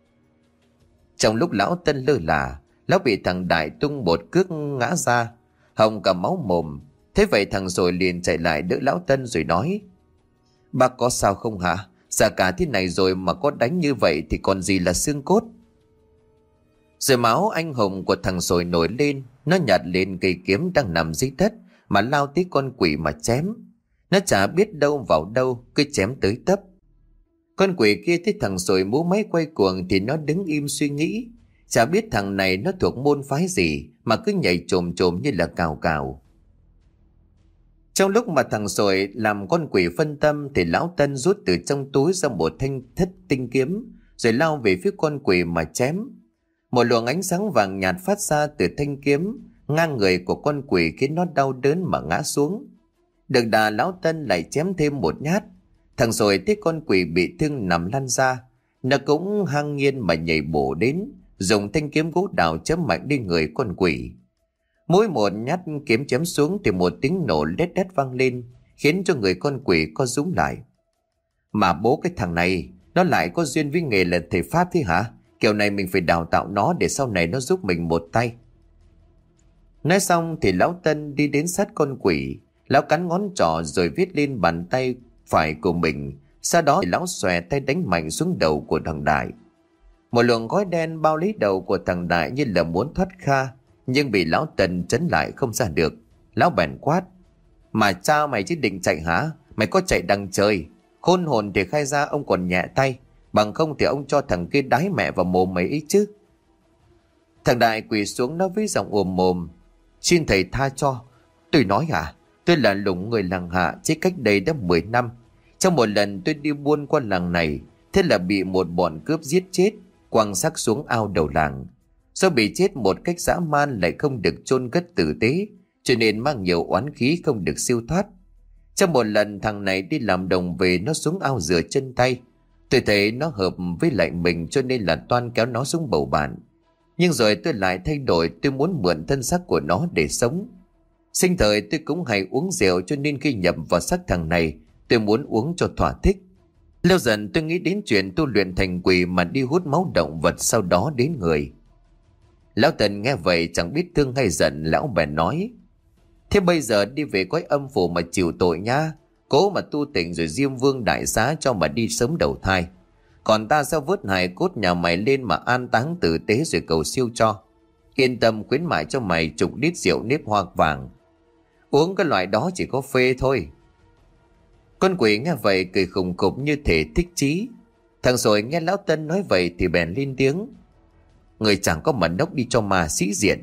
Trong lúc lão Tân lơ là, lão bị thằng Đại tung một cước ngã ra, hồng cả máu mồm. Thế vậy thằng Sồi liền chạy lại đỡ lão Tân rồi nói: Bác có sao không hả? Già cả thế này rồi mà có đánh như vậy thì còn gì là xương cốt. Rồi máu anh hùng của thằng Sồi nổi lên. Nó nhặt lên cây kiếm đang nằm dưới đất mà lao tới con quỷ mà chém. Nó chả biết đâu vào đâu, cứ chém tới tấp. Con quỷ kia thấy thằng Sồi múa máy quay cuồng thì nó đứng im suy nghĩ. Chả biết thằng này nó thuộc môn phái gì mà cứ nhảy chồm chồm như là cào cào. Trong lúc mà thằng Sồi làm con quỷ phân tâm thì lão Tân rút từ trong túi ra một thanh thất tinh kiếm rồi lao về phía con quỷ mà chém. Một luồng ánh sáng vàng nhạt phát ra từ thanh kiếm ngang người của con quỷ khiến nó đau đớn mà ngã xuống. Được đà lão Tân lại chém thêm một nhát. Thằng Sồi thấy con quỷ bị thương nằm lăn ra, nó cũng hăng nhiên mà nhảy bổ đến, dùng thanh kiếm gỗ đào chém mạnh lên người con quỷ. Mỗi một nhát kiếm chém xuống thì một tiếng nổ lét đét vang lên, khiến cho người con quỷ co rúm lại. Mà bố cái thằng này, nó lại có duyên với nghề là thầy Pháp thế hả? Kiểu này mình phải đào tạo nó để sau này nó giúp mình một tay. Nói xong thì lão Tân đi đến sát con quỷ. Lão cắn ngón trỏ rồi viết lên bàn tay phải của mình. Sau đó thì lão xòe tay đánh mạnh xuống đầu của thằng Đại. Một luồng khói đen bao lấy đầu của thằng Đại như là muốn thoát kha, nhưng bị lão Tân trấn lại không ra được. Lão bèn quát: Mà cha mày chứ định chạy hả? Mày có chạy đằng trời. Khôn hồn thì khai ra ông còn nhẹ tay, bằng không thì ông cho thằng kia đái mẹ vào mồm mày ấy chứ. Thằng Đại quỳ xuống nói với giọng ồm mồm: Xin thầy tha cho. Tôi nói à, tôi là Lũng người làng Hạ, chết cách đây đã mười năm. Trong một lần tôi đi buôn qua làng này, thế là bị một bọn cướp giết chết, quăng xác xuống ao đầu làng. Do bị chết một cách dã man lại không được chôn cất tử tế, cho nên mang nhiều oán khí không được siêu thoát. Trong một lần thằng này đi làm đồng về, nó xuống ao rửa chân tay. Tôi thấy nó hợp với lại mình cho nên là toan kéo nó xuống bầu bạn. Nhưng rồi tôi lại thay đổi, tôi muốn mượn thân xác của nó để sống. Sinh thời tôi cũng hay uống rượu, cho nên khi nhập vào xác thằng này, tôi muốn uống cho thỏa thích. Lâu dần tôi nghĩ đến chuyện tu luyện thành quỷ mà đi hút máu động vật, sau đó đến người. Lão Tần nghe vậy chẳng biết thương hay giận, lão bèn nói: Thế bây giờ đi về cõi âm phủ mà chịu tội nha. Cố mà tu tỉnh rồi Diêm Vương đại xá cho mà đi sớm đầu thai. Còn ta sẽ vớt hài cốt nhà mày lên mà an táng tử tế rồi cầu siêu cho. Yên tâm, khuyến mại cho mày chục lít rượu nếp hoa vàng. Uống cái loại đó chỉ có phê thôi. Con quỷ nghe vậy cười khùng khục như thể thích chí. Thằng rồi nghe lão Tân nói vậy thì bèn lên tiếng: Người chẳng có mà nốc đi cho mà sĩ diện.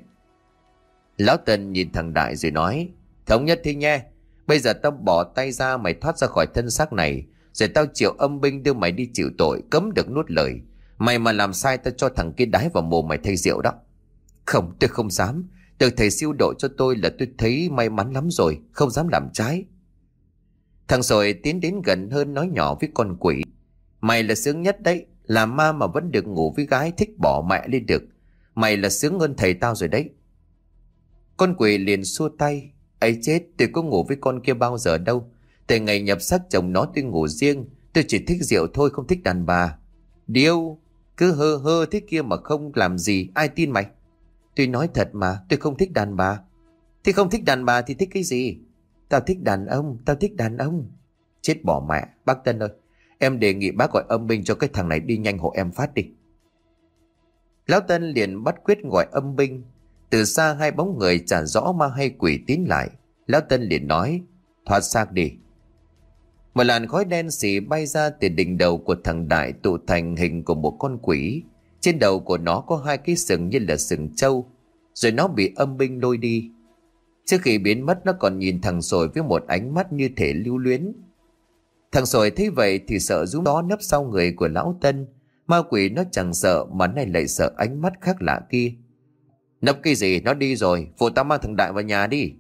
Lão Tân nhìn thằng Đại rồi nói: Thống nhất thế nhé. Bây giờ tao bỏ tay ra, mày thoát ra khỏi thân xác này, rồi tao triệu âm binh đưa mày đi chịu tội, cấm được nuốt lời. Mày mà làm sai tao cho thằng kia đái vào mồm mày thay rượu đó. Không, tôi không dám. Được thầy siêu độ cho tôi là tôi thấy may mắn lắm rồi, không dám làm trái. Thằng rồi tiến đến gần hơn nói nhỏ với con quỷ: Mày là sướng nhất đấy. Làm ma mà vẫn được ngủ với gái thích bỏ mẹ lên được. Mày là sướng hơn thầy tao rồi đấy. Con quỷ liền xua tay: Ấy chết, tôi có ngủ với con kia bao giờ đâu. Từ ngày nhập xác chồng nó tôi ngủ riêng. Tôi chỉ thích rượu thôi, không thích đàn bà. Điêu, cứ hơ hơ thế kia mà không làm gì, ai tin mày? Tôi nói thật mà, tôi không thích đàn bà. Thì không thích đàn bà thì thích cái gì? Tao thích đàn ông, tao thích đàn ông. Chết bỏ mẹ, bác Tân ơi, em đề nghị bác gọi âm binh cho cái thằng này đi nhanh hộ em phát đi. Lão Tân liền bắt quyết gọi âm binh. Từ xa hai bóng người chả rõ ma hay quỷ tiến lại. Lão Tân liền nói: Thoát xác đi. Một làn khói đen xì bay ra từ đỉnh đầu của thằng Đại, tụ thành hình của một con quỷ. Trên đầu của nó có hai cái sừng như là sừng trâu. Rồi nó bị âm binh lôi đi. Trước khi biến mất, nó còn nhìn thằng Sồi với một ánh mắt như thể lưu luyến. Thằng Sồi thấy vậy thì sợ rúm đó nấp sau người của lão Tân. Ma quỷ nó chẳng sợ mà nay lại sợ ánh mắt khác lạ kia. Nấp cái gì, nó đi rồi, phụ tao mang thằng Đại vào nhà đi.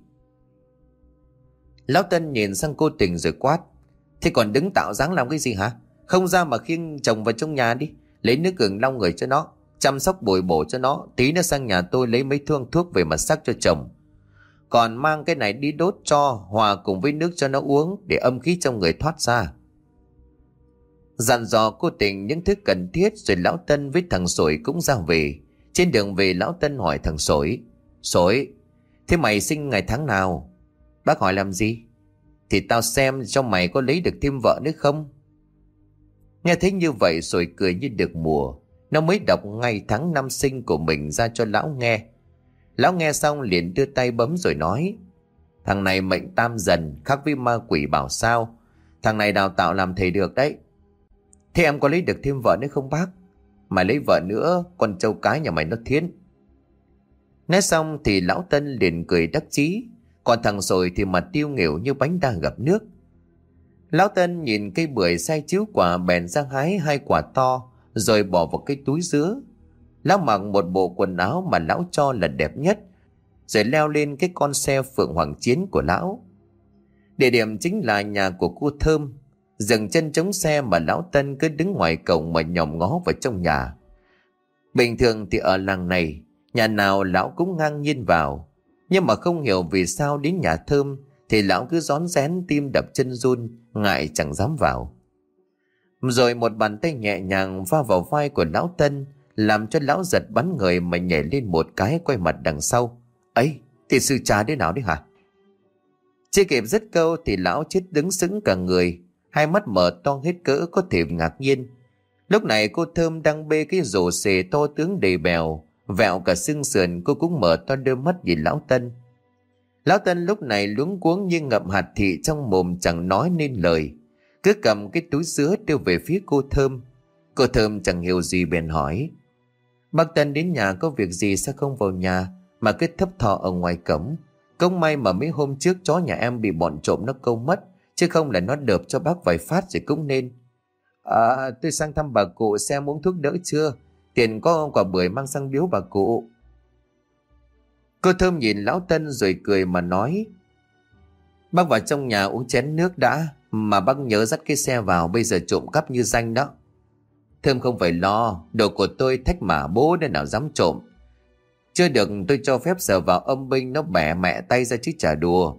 Lão Tân nhìn sang cô Tình rồi quát: Thế còn đứng tạo dáng làm cái gì hả? Không ra mà khiêng chồng vào trong nhà đi. Lấy nước gừng lau người cho nó, chăm sóc bồi bổ cho nó. Tí nữa sang nhà tôi lấy mấy thương thuốc về mặt sắc cho chồng. Còn mang cái này đi đốt cho, hòa cùng với nước cho nó uống, để âm khí trong người thoát ra. Dặn dò cô Tình những thứ cần thiết, rồi lão Tân với thằng Sồi cũng ra về. Trên đường về, lão Tân hỏi thằng Sồi: Sồi, thế mày sinh ngày tháng nào? Bác hỏi làm gì? Thì tao xem cho mày có lấy được thêm vợ nữa không. Nghe thấy như vậy, Sồi cười như được mùa. Nó mới đọc ngày tháng năm sinh của mình ra cho lão nghe. Lão nghe xong liền đưa tay bấm rồi nói: Thằng này mệnh tam dần, khác với ma quỷ bảo sao. Thằng này đào tạo làm thầy được đấy. Thế em có lấy được thêm vợ nữa không bác? Mày lấy vợ nữa, con trâu cái nhà mày nó thiến. Nói xong thì lão Tân liền cười đắc chí. Còn thằng Sồi thì mặt tiêu nghỉu như bánh đa gặp nước. Lão Tân nhìn cây bưởi sai chiếu quả, bèn ra hái hai quả to, rồi bỏ vào cái túi dứa. Lão mặc một bộ quần áo mà lão cho là đẹp nhất, rồi leo lên cái con xe Phượng Hoàng Chiến của lão. Địa điểm chính là nhà của cô Thơm. Dừng chân chống xe mà lão Tân cứ đứng ngoài cổng mà nhòm ngó vào trong nhà. Bình thường thì ở làng này, nhà nào lão cũng ngang nhiên vào. Nhưng mà không hiểu vì sao đến nhà Thơm thì lão cứ rón rén, tim đập chân run, ngại chẳng dám vào. Rồi một bàn tay nhẹ nhàng va vào vai của lão Tân, làm cho lão giật bắn người mà nhảy lên một cái, quay mặt đằng sau. Ấy, thì sư cha thế nào đấy hả? Chưa kịp dứt câu thì lão chết đứng sững cả người, hai mắt mở to hết cỡ có thể ngạc nhiên. Lúc này cô Thơm đang bê cái rổ xề to tướng đầy bèo, vẹo cả xương sườn, cô cũng mở to đôi mắt nhìn lão Tân. Lão Tân lúc này luống cuống như ngậm hạt thị trong mồm, chẳng nói nên lời, cứ cầm cái túi sứa đưa về phía cô Thơm. Cô Thơm chẳng hiểu gì bèn hỏi: Bác Tân đến nhà có việc gì sao không vào nhà mà cứ thấp thò ở ngoài cổng? Không may mà mấy hôm trước chó nhà em bị bọn trộm nó câu mất, chứ không là nó đợp cho bác vài phát rồi cũng nên. À, tôi sang thăm bà cụ xem uống thuốc đỡ chưa, tiền có quả bưởi mang sang biếu bà cụ. Cô Thơm nhìn lão Tân rồi cười mà nói: Bác vào trong nhà uống chén nước đã, mà bác nhớ dắt cái xe vào, bây giờ trộm cắp như danh đó. Thơm không phải lo, đồ của tôi thách mà bố nên nào dám trộm. Chưa được tôi cho phép sờ vào âm binh nó bẻ mẹ tay ra chứ chả đùa.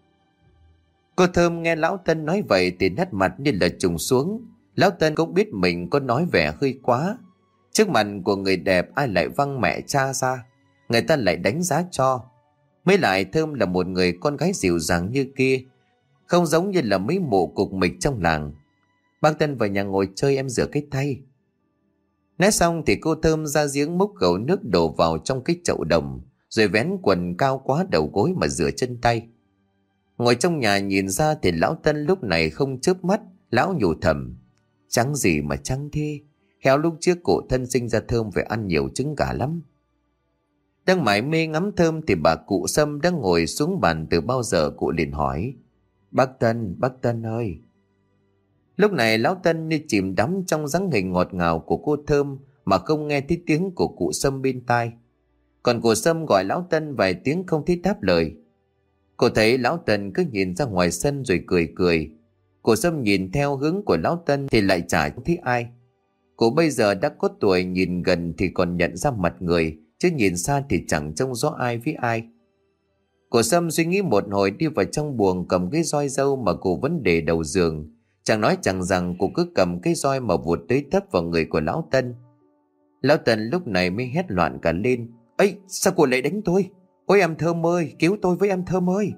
Cô Thơm nghe lão Tân nói vậy thì nét mặt như là trùng xuống. Lão Tân cũng biết mình có nói vẻ hơi quá. Trước mặt của người đẹp ai lại văng mẹ cha ra, người ta lại đánh giá cho. Mới lại Thơm là một người con gái dịu dàng như kia, không giống như là mấy mụ cục mịch trong làng. Bác Tân vào nhà ngồi chơi, em rửa cái tay. Nói xong thì cô Thơm ra giếng múc gầu nước đổ vào trong cái chậu đồng, rồi vén quần cao quá đầu gối mà rửa chân tay. Ngồi trong nhà nhìn ra thì lão Tân lúc này không chớp mắt, lão nhủ thầm: Trắng gì mà trắng thế, khéo lúc trước cổ thân sinh ra Thơm phải ăn nhiều trứng gà lắm. Đang mải mê ngắm Thơm thì bà cụ Sâm đang ngồi xuống bàn từ bao giờ. Cụ liền hỏi: Bác Tân, bác Tân ơi. Lúc này lão Tân như chìm đắm trong dáng hình ngọt ngào của cô Thơm mà không nghe thấy tiếng của cụ Sâm bên tai. Còn cụ Sâm gọi lão Tân vài tiếng không thấy đáp lời. Cô thấy lão Tân cứ nhìn ra ngoài sân rồi cười cười. Cụ Sâm nhìn theo hướng của lão Tân thì lại chả thấy ai. Cụ bây giờ đã có tuổi, nhìn gần thì còn nhận ra mặt người, chứ nhìn xa thì chẳng trông rõ ai với ai. Cụ Sâm suy nghĩ một hồi, đi vào trong buồng cầm cái roi dâu mà cụ vẫn để đầu giường. Chẳng nói chẳng rằng cụ cứ cầm cái roi mà vụt tới tấp vào người của lão Tân. Lão Tân lúc này mới hét loạn cả lên: Ấy, sao cô lại đánh tôi? Ôi em Thơm ơi, cứu tôi với em Thơm ơi.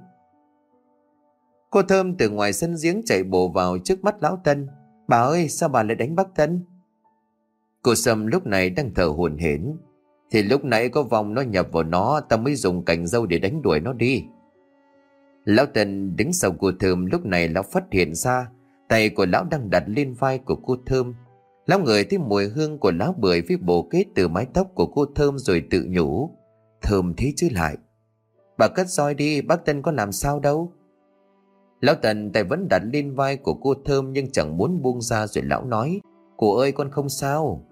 Cô Thơm từ ngoài sân giếng chạy bộ vào trước mắt lão Tân: Bà ơi, sao bà lại đánh bác Tân? Cô Sâm lúc này đang thở hổn hển: Thì lúc nãy có vòng nó nhập vào nó, ta mới dùng cành dâu để đánh đuổi nó đi. Lão Tân đứng sau cô Thơm. Lúc này lão phát hiện ra tay của lão đang đặt lên vai của cô Thơm. Lão ngửi thấy mùi hương của lá bưởi với bồ kết từ mái tóc của cô Thơm rồi tự nhủ: Thơm thế chứ lại. Bà cất roi đi, bác Tân có làm sao đâu. Lão Tân tay vẫn đặt lên vai của cô Thơm nhưng chẳng muốn buông ra, rồi lão nói: Cô ơi, con không sao.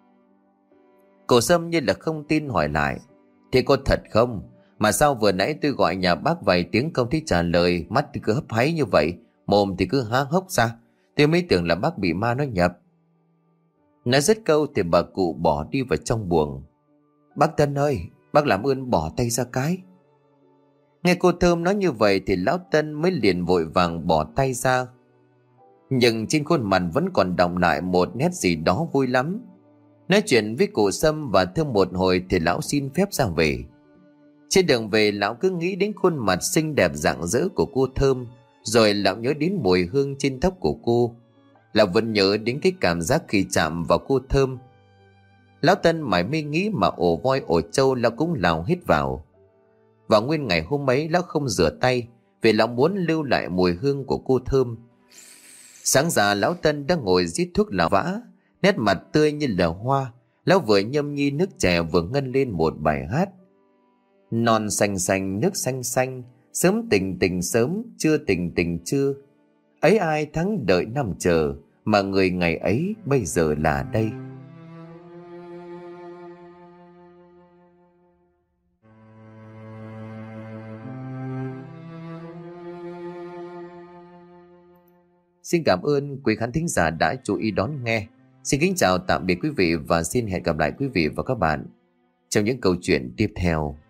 Cô Sâm như là không tin hỏi lại: Thế có thật không? Mà sao vừa nãy tôi gọi nhà bác vài tiếng không thấy trả lời, mắt thì cứ hấp háy như vậy, mồm thì cứ há hốc ra. Tôi mới tưởng là bác bị ma nó nhập. Nói dứt câu thì bà cụ bỏ đi vào trong buồng. Bác Tân ơi, bác làm ơn bỏ tay ra cái. Nghe cô Thơm nói như vậy thì lão Tân mới liền vội vàng bỏ tay ra. Nhưng trên khuôn mặt vẫn còn đọng lại một nét gì đó vui lắm. Nói chuyện với cụ Sâm và Thơm một hồi thì lão xin phép ra về. Trên đường về lão cứ nghĩ đến khuôn mặt xinh đẹp rạng rỡ của cô Thơm, rồi lão nhớ đến mùi hương trên tóc của cô. Lão vẫn nhớ đến cái cảm giác khi chạm vào cô Thơm. Lão Tân mải mê nghĩ mà ổ voi ổ trâu lão cũng lao hết vào. Và nguyên ngày hôm ấy lão không rửa tay vì lão muốn lưu lại mùi hương của cô Thơm. Sáng ra lão Tân đang ngồi rít thuốc lào vã, nét mặt tươi như là hoa. Lão vừa nhâm nhi nước chè vừa ngân lên một bài hát: Non xanh xanh nước xanh xanh, sớm tình tình sớm, chưa tình tình chưa. Ấy ai thắng đợi năm chờ, mà người ngày ấy bây giờ là đây. Xin cảm ơn quý khán thính giả đã chú ý đón nghe. Xin kính chào tạm biệt quý vị và xin hẹn gặp lại quý vị và các bạn trong những câu chuyện tiếp theo.